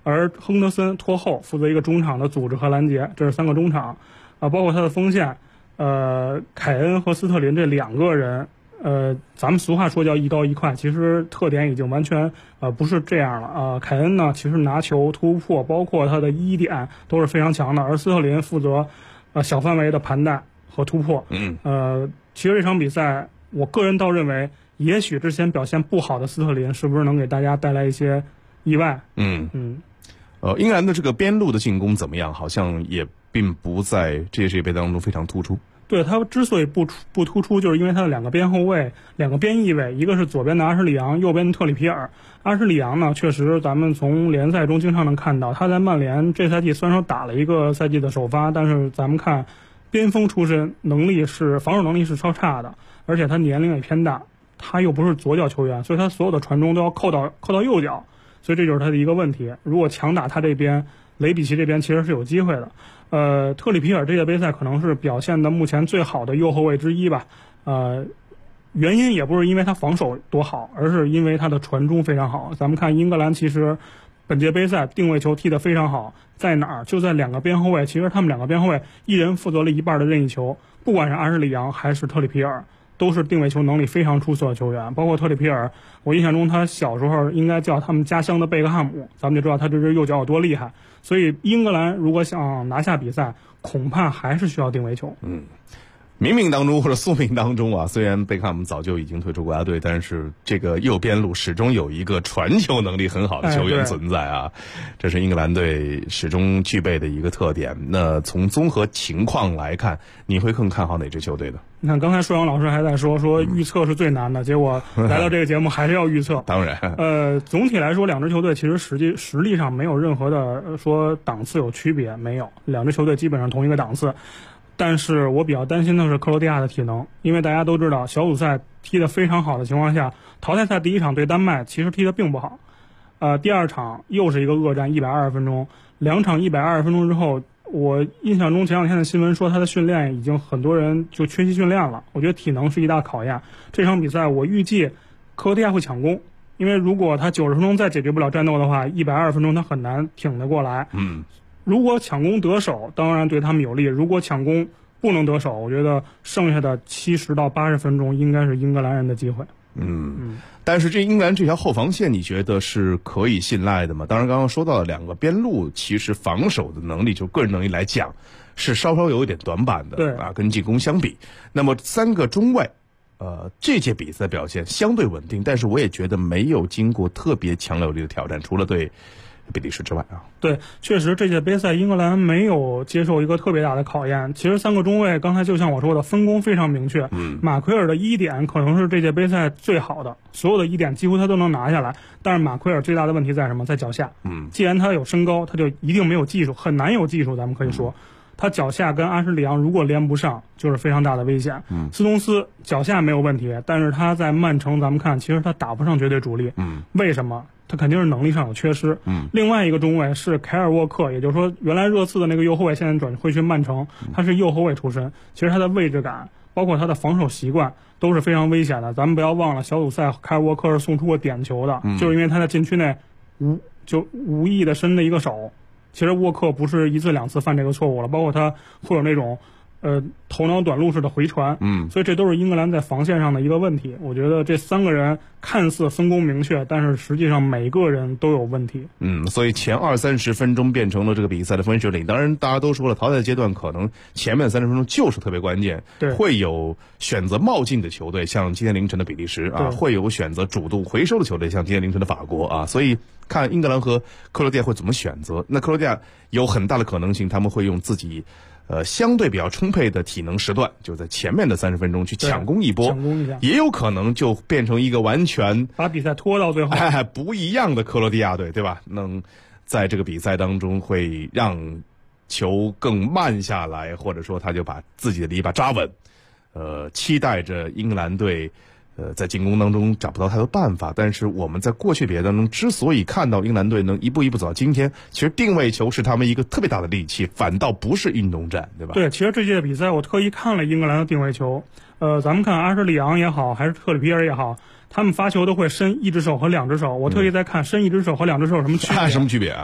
而亨德森拖后负责一个中场的组织和拦截，这是3个中场包括他的锋线，凯恩和斯特林这2个人，咱们俗话说叫一高一快，其实特点已经完全不是这样了凯恩呢，其实拿球突破，包括他的1点都是非常强的，而斯特林负责小范围的盘带和突破。其实这场比赛，我个人倒认为，也许之前表现不好的斯特林是不是能给大家带来一些意外？ 英格兰的这个边路的进攻怎么样？好像也并不在这些世界杯当中非常突出。 对，他之所以不突出，就是因为他的2个边后卫、2个边翼卫，一个是左边的阿什利杨，右边的特里皮尔。阿什利杨呢，确实咱们从联赛中经常能看到，他在曼联这赛季虽然说打了一个赛季的首发，但是咱们看边锋出身，防守能力是超差的，而且他年龄也偏大，他又不是左脚球员，所以他所有的传中都要扣到右脚，所以这就是他的一个问题。如果强打他这边，雷比奇这边其实是有机会的。特里皮尔这届杯赛可能是表现的目前最好的右后卫之一吧。原因也不是因为他防守多好，而是因为他的传中非常好。咱们看英格兰其实本届杯赛定位球踢得非常好，在哪儿？就在2个边后卫，其实他们2个边后卫一人负责了一半的任意球，不管是阿什利杨还是特里皮尔，都是定位球能力非常出色的球员。包括特里皮尔，我印象中他小时候应该叫他们家乡的贝克汉姆，咱们就知道他这只右脚有多厉害。所以英格兰如果想拿下比赛，恐怕还是需要定位球。 冥冥当中或者宿命当中啊，虽然贝克汉姆早就已经退出国家队，但是这个右边路始终有一个传球能力很好的球员存在啊，这是英格兰队始终具备的一个特点。那从综合情况来看，你会更看好哪支球队的？ 你看刚才舒阳老师还在说预测是最难的，结果来到这个节目还是要预测。 当然， 总体来说2支球队其实实力上没有任何的说档次有区别，没有，2支球队基本上同一个档次。但是我比较担心的是克罗地亚的体能，因为大家都知道小组赛踢得非常好的情况下，淘汰赛第1场对丹麦其实踢得并不好，第2场又是一个恶战120分钟，2场120分钟之后，我印象中前2天的新闻说他的训练已经很多人就缺席训练了，我觉得体能是一大考验。这场比赛我预计克罗地亚会抢攻，因为如果他90分钟再解决不了战斗的话，120分钟他很难挺得过来。如果抢攻得手，当然对他们有利；如果抢攻不能得手，我觉得剩下的70到80分钟应该是英格兰人的机会。 但是这英格兰这条后防线，你觉得是可以信赖的吗？当然，刚刚说到的2个边路，其实防守的能力，就个人能力来讲，是稍稍有一点短板的， 对啊，跟进攻相比。那么3个中卫，这届比赛表现相对稳定，但是我也觉得没有经过特别强有力的挑战，除了对比利时之外啊。 对，确实这届杯赛英格兰没有接受一个特别大的考验。其实3个中卫刚才就像我说的，分工非常明确。马奎尔的1点可能是这届杯赛最好的，所有的1点几乎他都能拿下来。但是马奎尔最大的问题在什么？在脚下。既然他有身高，他就一定没有技术，很难有技术。咱们可以说，他脚下跟阿什利杨如果连不上，就是非常大的危险。斯通斯脚下没有问题，但是他在曼城咱们看，其实他打不上绝对主力。为什么？他肯定是能力上有缺失。另外一个中卫是凯尔沃克，也就是说原来热刺的那个右后卫现在转会去曼城，他是右后卫出身，其实他的位置感包括他的防守习惯都是非常危险的。咱们不要忘了小组赛凯尔沃克是送出过点球的，就是因为他在禁区内无意的伸了一个手。其实沃克不是1次2次犯这个错误了，包括他会有那种头脑短路式的回传，所以这都是英格兰在防线上的一个问题。我觉得这3个人看似分工明确，但是实际上每个人都有问题。 所以前20-30分钟变成了这个比赛的分水岭。当然，大家都说了，淘汰阶段可能前面30分钟就是特别关键，会有选择冒进的球队，像今天凌晨的比利时啊，会有选择主动回收的球队，像今天凌晨的法国啊。所以看英格兰和克罗地亚会怎么选择。那克罗地亚有很大的可能性，他们会用自己相对比较充沛的体能时段，就在前面的30分钟去抢攻一波， 抢攻一下， 也有可能就变成一个完全把比赛拖到最后， 不一样的克罗地亚队，对吧？能在这个比赛当中会让球更慢下来，或者说他就把自己的篱笆扎稳。期待着英格兰队在进攻当中找不到太多办法，但是我们在过去比赛当中之所以看到英格兰队能一步一步走到今天，其实定位球是他们一个特别大的利器，反倒不是运动战，对吧？ 对，其实这届比赛我特意看了英格兰的定位球，咱们看阿什利杨也好，还是特里皮尔也好，他们发球都会伸1只手和2只手。我特意在看伸1只手和2只手有什么区别？ 什么区别啊？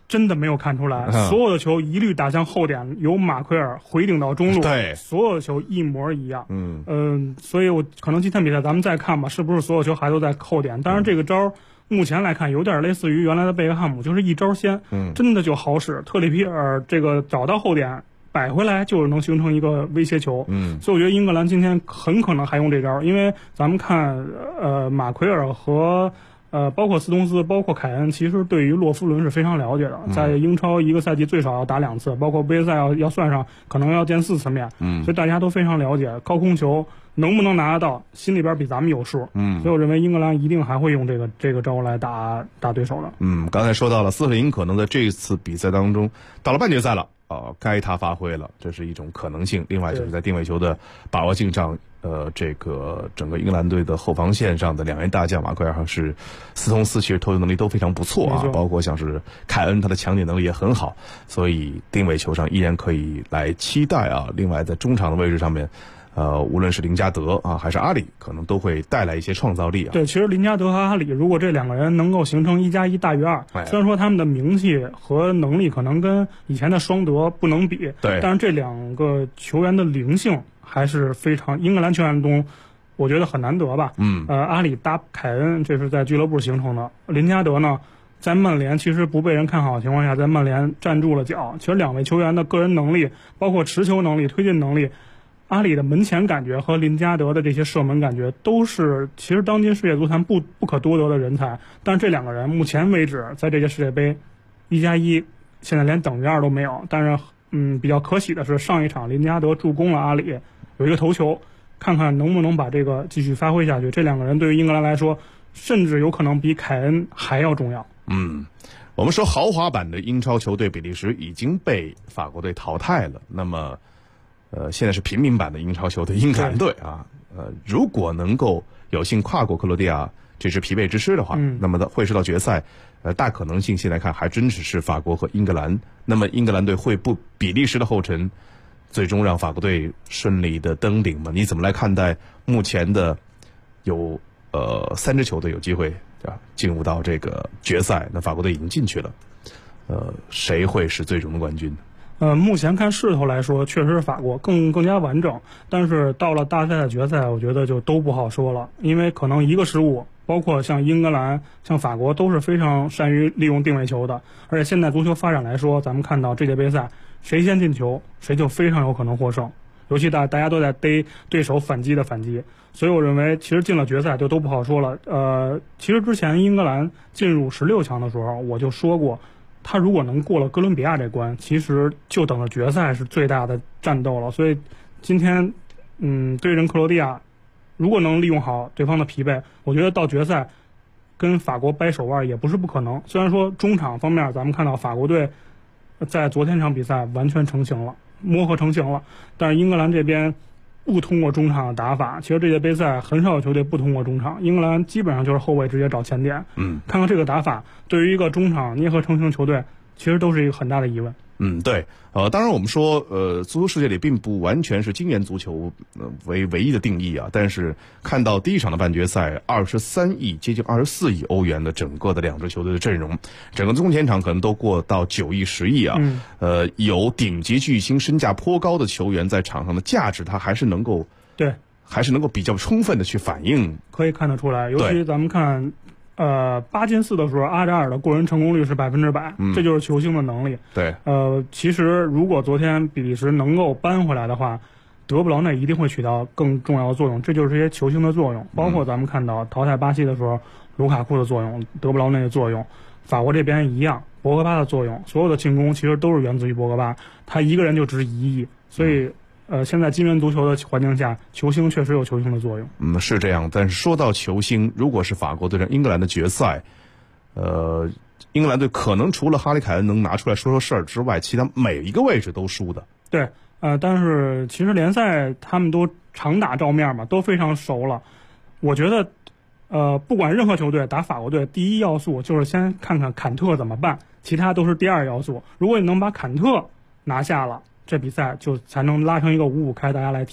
真的没有看出来，所有的球一律打向后点，由马奎尔回顶到中路， 对， 所有的球一模一样。所以我可能今天比赛咱们再看吧，是不是所有球还都在后点？当然这个招目前来看有点类似于原来的贝克汉姆，就是一招鲜，真的就好使。特里皮尔这个找到后点摆回来就能形成一个威胁球，所以我觉得英格兰今天很可能还用这招，因为咱们看马奎尔和包括斯通斯，包括凯恩，其实对于洛夫伦是非常了解的，在英超一个赛季最少要打2次，包括杯赛要算上，可能要见4次面，所以大家都非常了解高空球能不能拿得到，心里边比咱们有数，所以我认为英格兰一定还会用这个招来打对手的。 刚才说到了斯特林可能在这次比赛当中到了半决赛了，该他发挥了，这是一种可能性。另外就是在定位球的把握性上，这个整个英格兰队的后防线上的2员大将马奎尔和是斯通斯，其实投球能力都非常不错啊，包括像是凯恩，他的抢点能力也很好，所以定位球上依然可以来期待啊。另外在中场的位置上面，无论是林加德啊还是阿里，可能都会带来一些创造力啊。 对，其实林加德和阿里，如果这2个人能够形成1+1大于2，虽然说他们的名气和能力可能跟以前的双德不能比， 对， 但是这2个球员的灵性还是非常，英格兰球员中我觉得很难得吧。阿里搭凯恩，这是在俱乐部形成的。林加德呢，在曼联其实不被人看好的情况下，在曼联站住了脚。其实2位球员的个人能力，包括持球能力、推进能力，阿里的门前感觉和林加德的这些射门感觉，都是其实当今世界足坛不可多得的人才。但是这2个人目前为止在这届世界杯1+1现在连等于2都没有。但是比较可喜的是，上一场林加德助攻了阿里，有一个头球，看看能不能把这个继续发挥下去。这2个人对于英格兰来说，甚至有可能比凯恩还要重要。 我们说豪华版的英超球队比利时已经被法国队淘汰了，那么现在是平民版的英超球队英格兰队啊。如果能够有幸跨过克罗地亚这支疲惫之师的话，那么会是到决赛，大可能性现在看还真只是法国和英格兰。那么英格兰队会步比利时的后尘，最终让法国队顺利的登顶吗？你怎么来看待目前的有3支球队有机会进入到这个决赛？那法国队已经进去了，谁会是最终的冠军呢？ 目前看势头来说，确实是法国更加完整，但是到了大赛的决赛，我觉得就都不好说了，因为可能一个失误，包括像英格兰、像法国都是非常善于利用定位球的，而且现在足球发展来说，咱们看到这届杯赛，谁先进球，谁就非常有可能获胜，尤其大家都在逮对手反击的反击，所以我认为其实进了决赛就都不好说了。其实之前英格兰进入16强的时候，我就说过，他如果能过了哥伦比亚这关，其实就等着决赛是最大的战斗了。所以今天，对阵克罗地亚，如果能利用好对方的疲惫，我觉得到决赛跟法国掰手腕也不是不可能。虽然说中场方面咱们看到法国队在昨天场比赛完全成型了，磨合成型了，但是英格兰这边不通过中场的打法，其实这届杯赛很少有球队不通过中场，英格兰基本上就是后卫直接找前点。看看这个打法，对于一个中场捏合成型球队，其实都是一个很大的疑问。 对，当然我们说，足球世界里并不完全是今年足球为唯一的定义啊。但是看到第一场的半决赛，23亿接近24亿欧元的整个的2支球队的阵容，整个中前场可能都过到9亿10亿啊。有顶级巨星、身价颇高的球员在场上的价值，它还是能够比较充分的去反映， 可以看得出来。尤其咱们看。8进4的时候，阿扎尔的过人成功率是100%，这就是球星的能力。 对， 其实如果昨天比利时能够扳回来的话，德布劳内一定会起到更重要的作用，这就是这些球星的作用。包括咱们看到淘汰巴西的时候，卢卡库的作用，德布劳内的作用，法国这边一样，博格巴的作用，所有的进攻其实都是源自于博格巴，他一个人就值1亿，所以。现在金元足球的环境下，球星确实有球星的作用。 是这样。但是说到球星，如果是法国对阵英格兰的决赛，英格兰队可能除了哈里凯恩能拿出来说事儿之外，其他每一个位置都输的。 对，但是其实联赛他们都常打照面嘛，都非常熟了。我觉得，不管任何球队打法国队，第一要素就是先看看坎特怎么办，其他都是第2要素。如果你能把坎特拿下了，这比赛就才能拉成一个5-5开，大家来踢。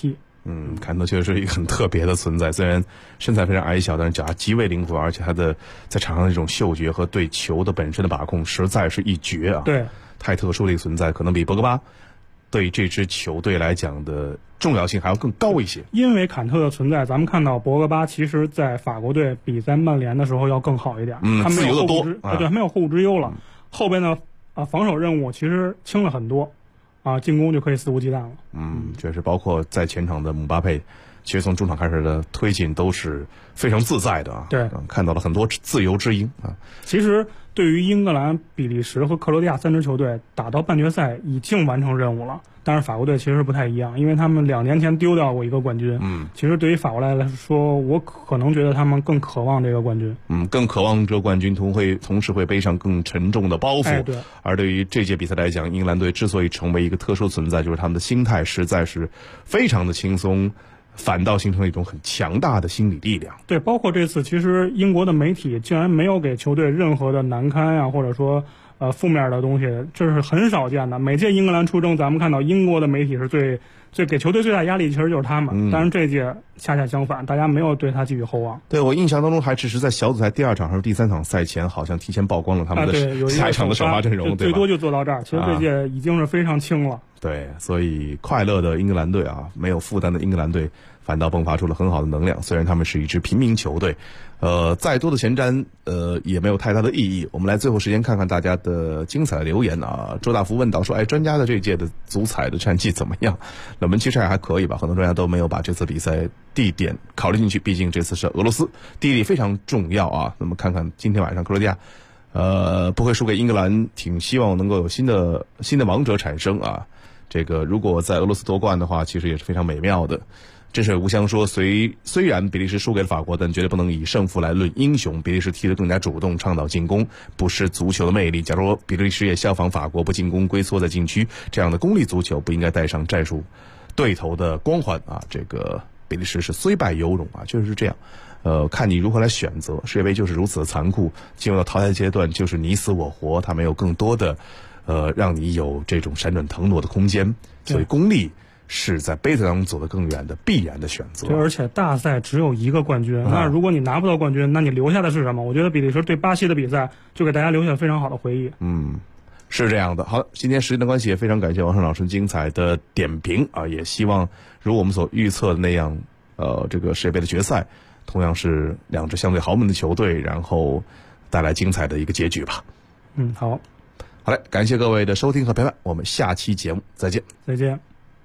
坎特确实是一个很特别的存在，虽然身材非常矮小，但是脚下极为灵活，而且他的在场上的这种嗅觉和对球的本身的把控实在是一绝啊！ 对， 太特殊的一个存在，可能比博格巴对这支球队来讲的重要性还要更高一些。 因为坎特的存在，咱们看到博格巴其实在法国队比在曼联的时候要更好一点，他没有后顾之对，没有后顾之忧了。后边呢防守任务其实轻了很多。进攻就可以肆无忌惮了。 确实，包括在前场的姆巴佩，其实从中场开始的推进都是非常自在的啊。 对， 看到了很多自由之鹰啊。 其实对于英格兰、比利时和克罗地亚3支球队，打到半决赛已经完成任务了。但是法国队其实不太一样，因为他们2年前丢掉过一个冠军。其实对于法国来说，我可能觉得他们更渴望这个冠军。 更渴望这个冠军，同时会背上更沉重的包袱。 对。 而对于这届比赛来讲，英格兰队之所以成为一个特殊存在，就是他们的心态实在是非常的轻松，反倒形成了一种很强大的心理力量。 对，包括这次，其实英国的媒体竟然没有给球队任何的难堪呀，或者说负面的东西，这是很少见的。每届英格兰出征，咱们看到英国的媒体是最给球队最大压力，其实就是他们。但是这届恰恰相反，大家没有对他寄予厚望。 对，我印象当中还只是在小组赛第2场还是第3场赛前，好像提前曝光了他们的下一场的首发阵容，对吧？ 最多就做到这儿。其实这届已经是非常轻了。 对，所以快乐的英格兰队啊，没有负担的英格兰队反倒迸发出了很好的能量。虽然他们是一支平民球队，再多的前瞻也没有太大的意义。我们来最后时间看看大家的精彩的留言啊。周大福问到说，专家的这届的足彩的战绩怎么样？冷门其实还可以吧，很多专家都没有把这次比赛地点考虑进去，毕竟这次是俄罗斯，地理非常重要啊。那么看看今天晚上克罗地亚不会输给英格兰，挺希望能够有新的王者产生啊。这个如果在俄罗斯夺冠的话，其实也是非常美妙的。真水无香说，虽然比利时输给了法国，但绝对不能以胜负来论英雄。比利时踢得更加主动，倡导进攻，不失足球的魅力。假如比利时也效仿法国，不进攻龟缩在禁区，这样的功利足球不应该带上战术对头的光环啊。这个比利时是虽败犹荣啊，确实是这样。看你如何来选择。世界杯就是如此的残酷，进入到淘汰阶段就是你死我活，它没有更多的让你有这种闪转腾挪的空间，所以功利是在杯赛当中走得更远的必然的选择。 对，而且大赛只有一个冠军，那如果你拿不到冠军，那你留下的是什么？我觉得比利时对巴西的比赛就给大家留下非常好的回忆。 是这样的。好，今天时间的关系，也非常感谢王胜老师精彩的点评啊！也希望如我们所预测的那样，这个世界杯的决赛同样是2支相对豪门的球队，然后带来精彩的一个结局吧。 好嘞，感谢各位的收听和陪伴，我们下期节目再见。 再见。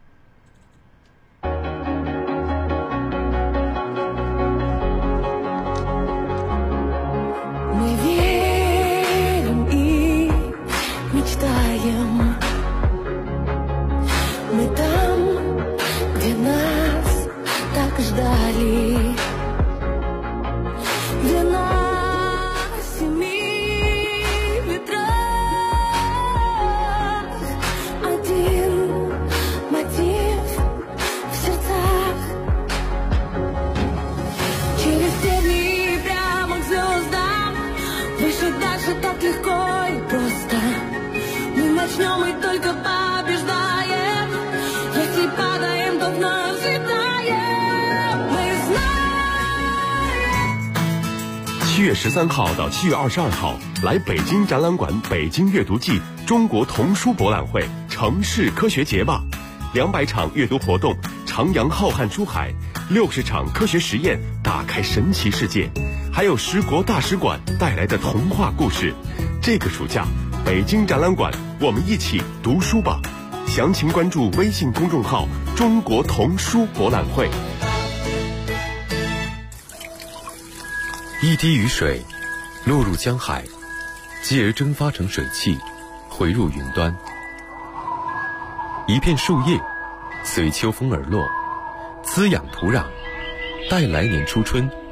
7月13号到7月22号，来北京展览馆北京阅读季中国童书博览会城市科学节吧，200场阅读活动，徜徉浩瀚书海，60场科学实验，打开神奇世界，还有10国大使馆带来的童话故事。这个暑假，北京展览馆，我们一起读书吧。详情关注微信公众号“中国童书博览会”。 一滴雨水落入江海，继而蒸发成水汽，回入云端。一片树叶随秋风而落，滋养土壤，待来年初春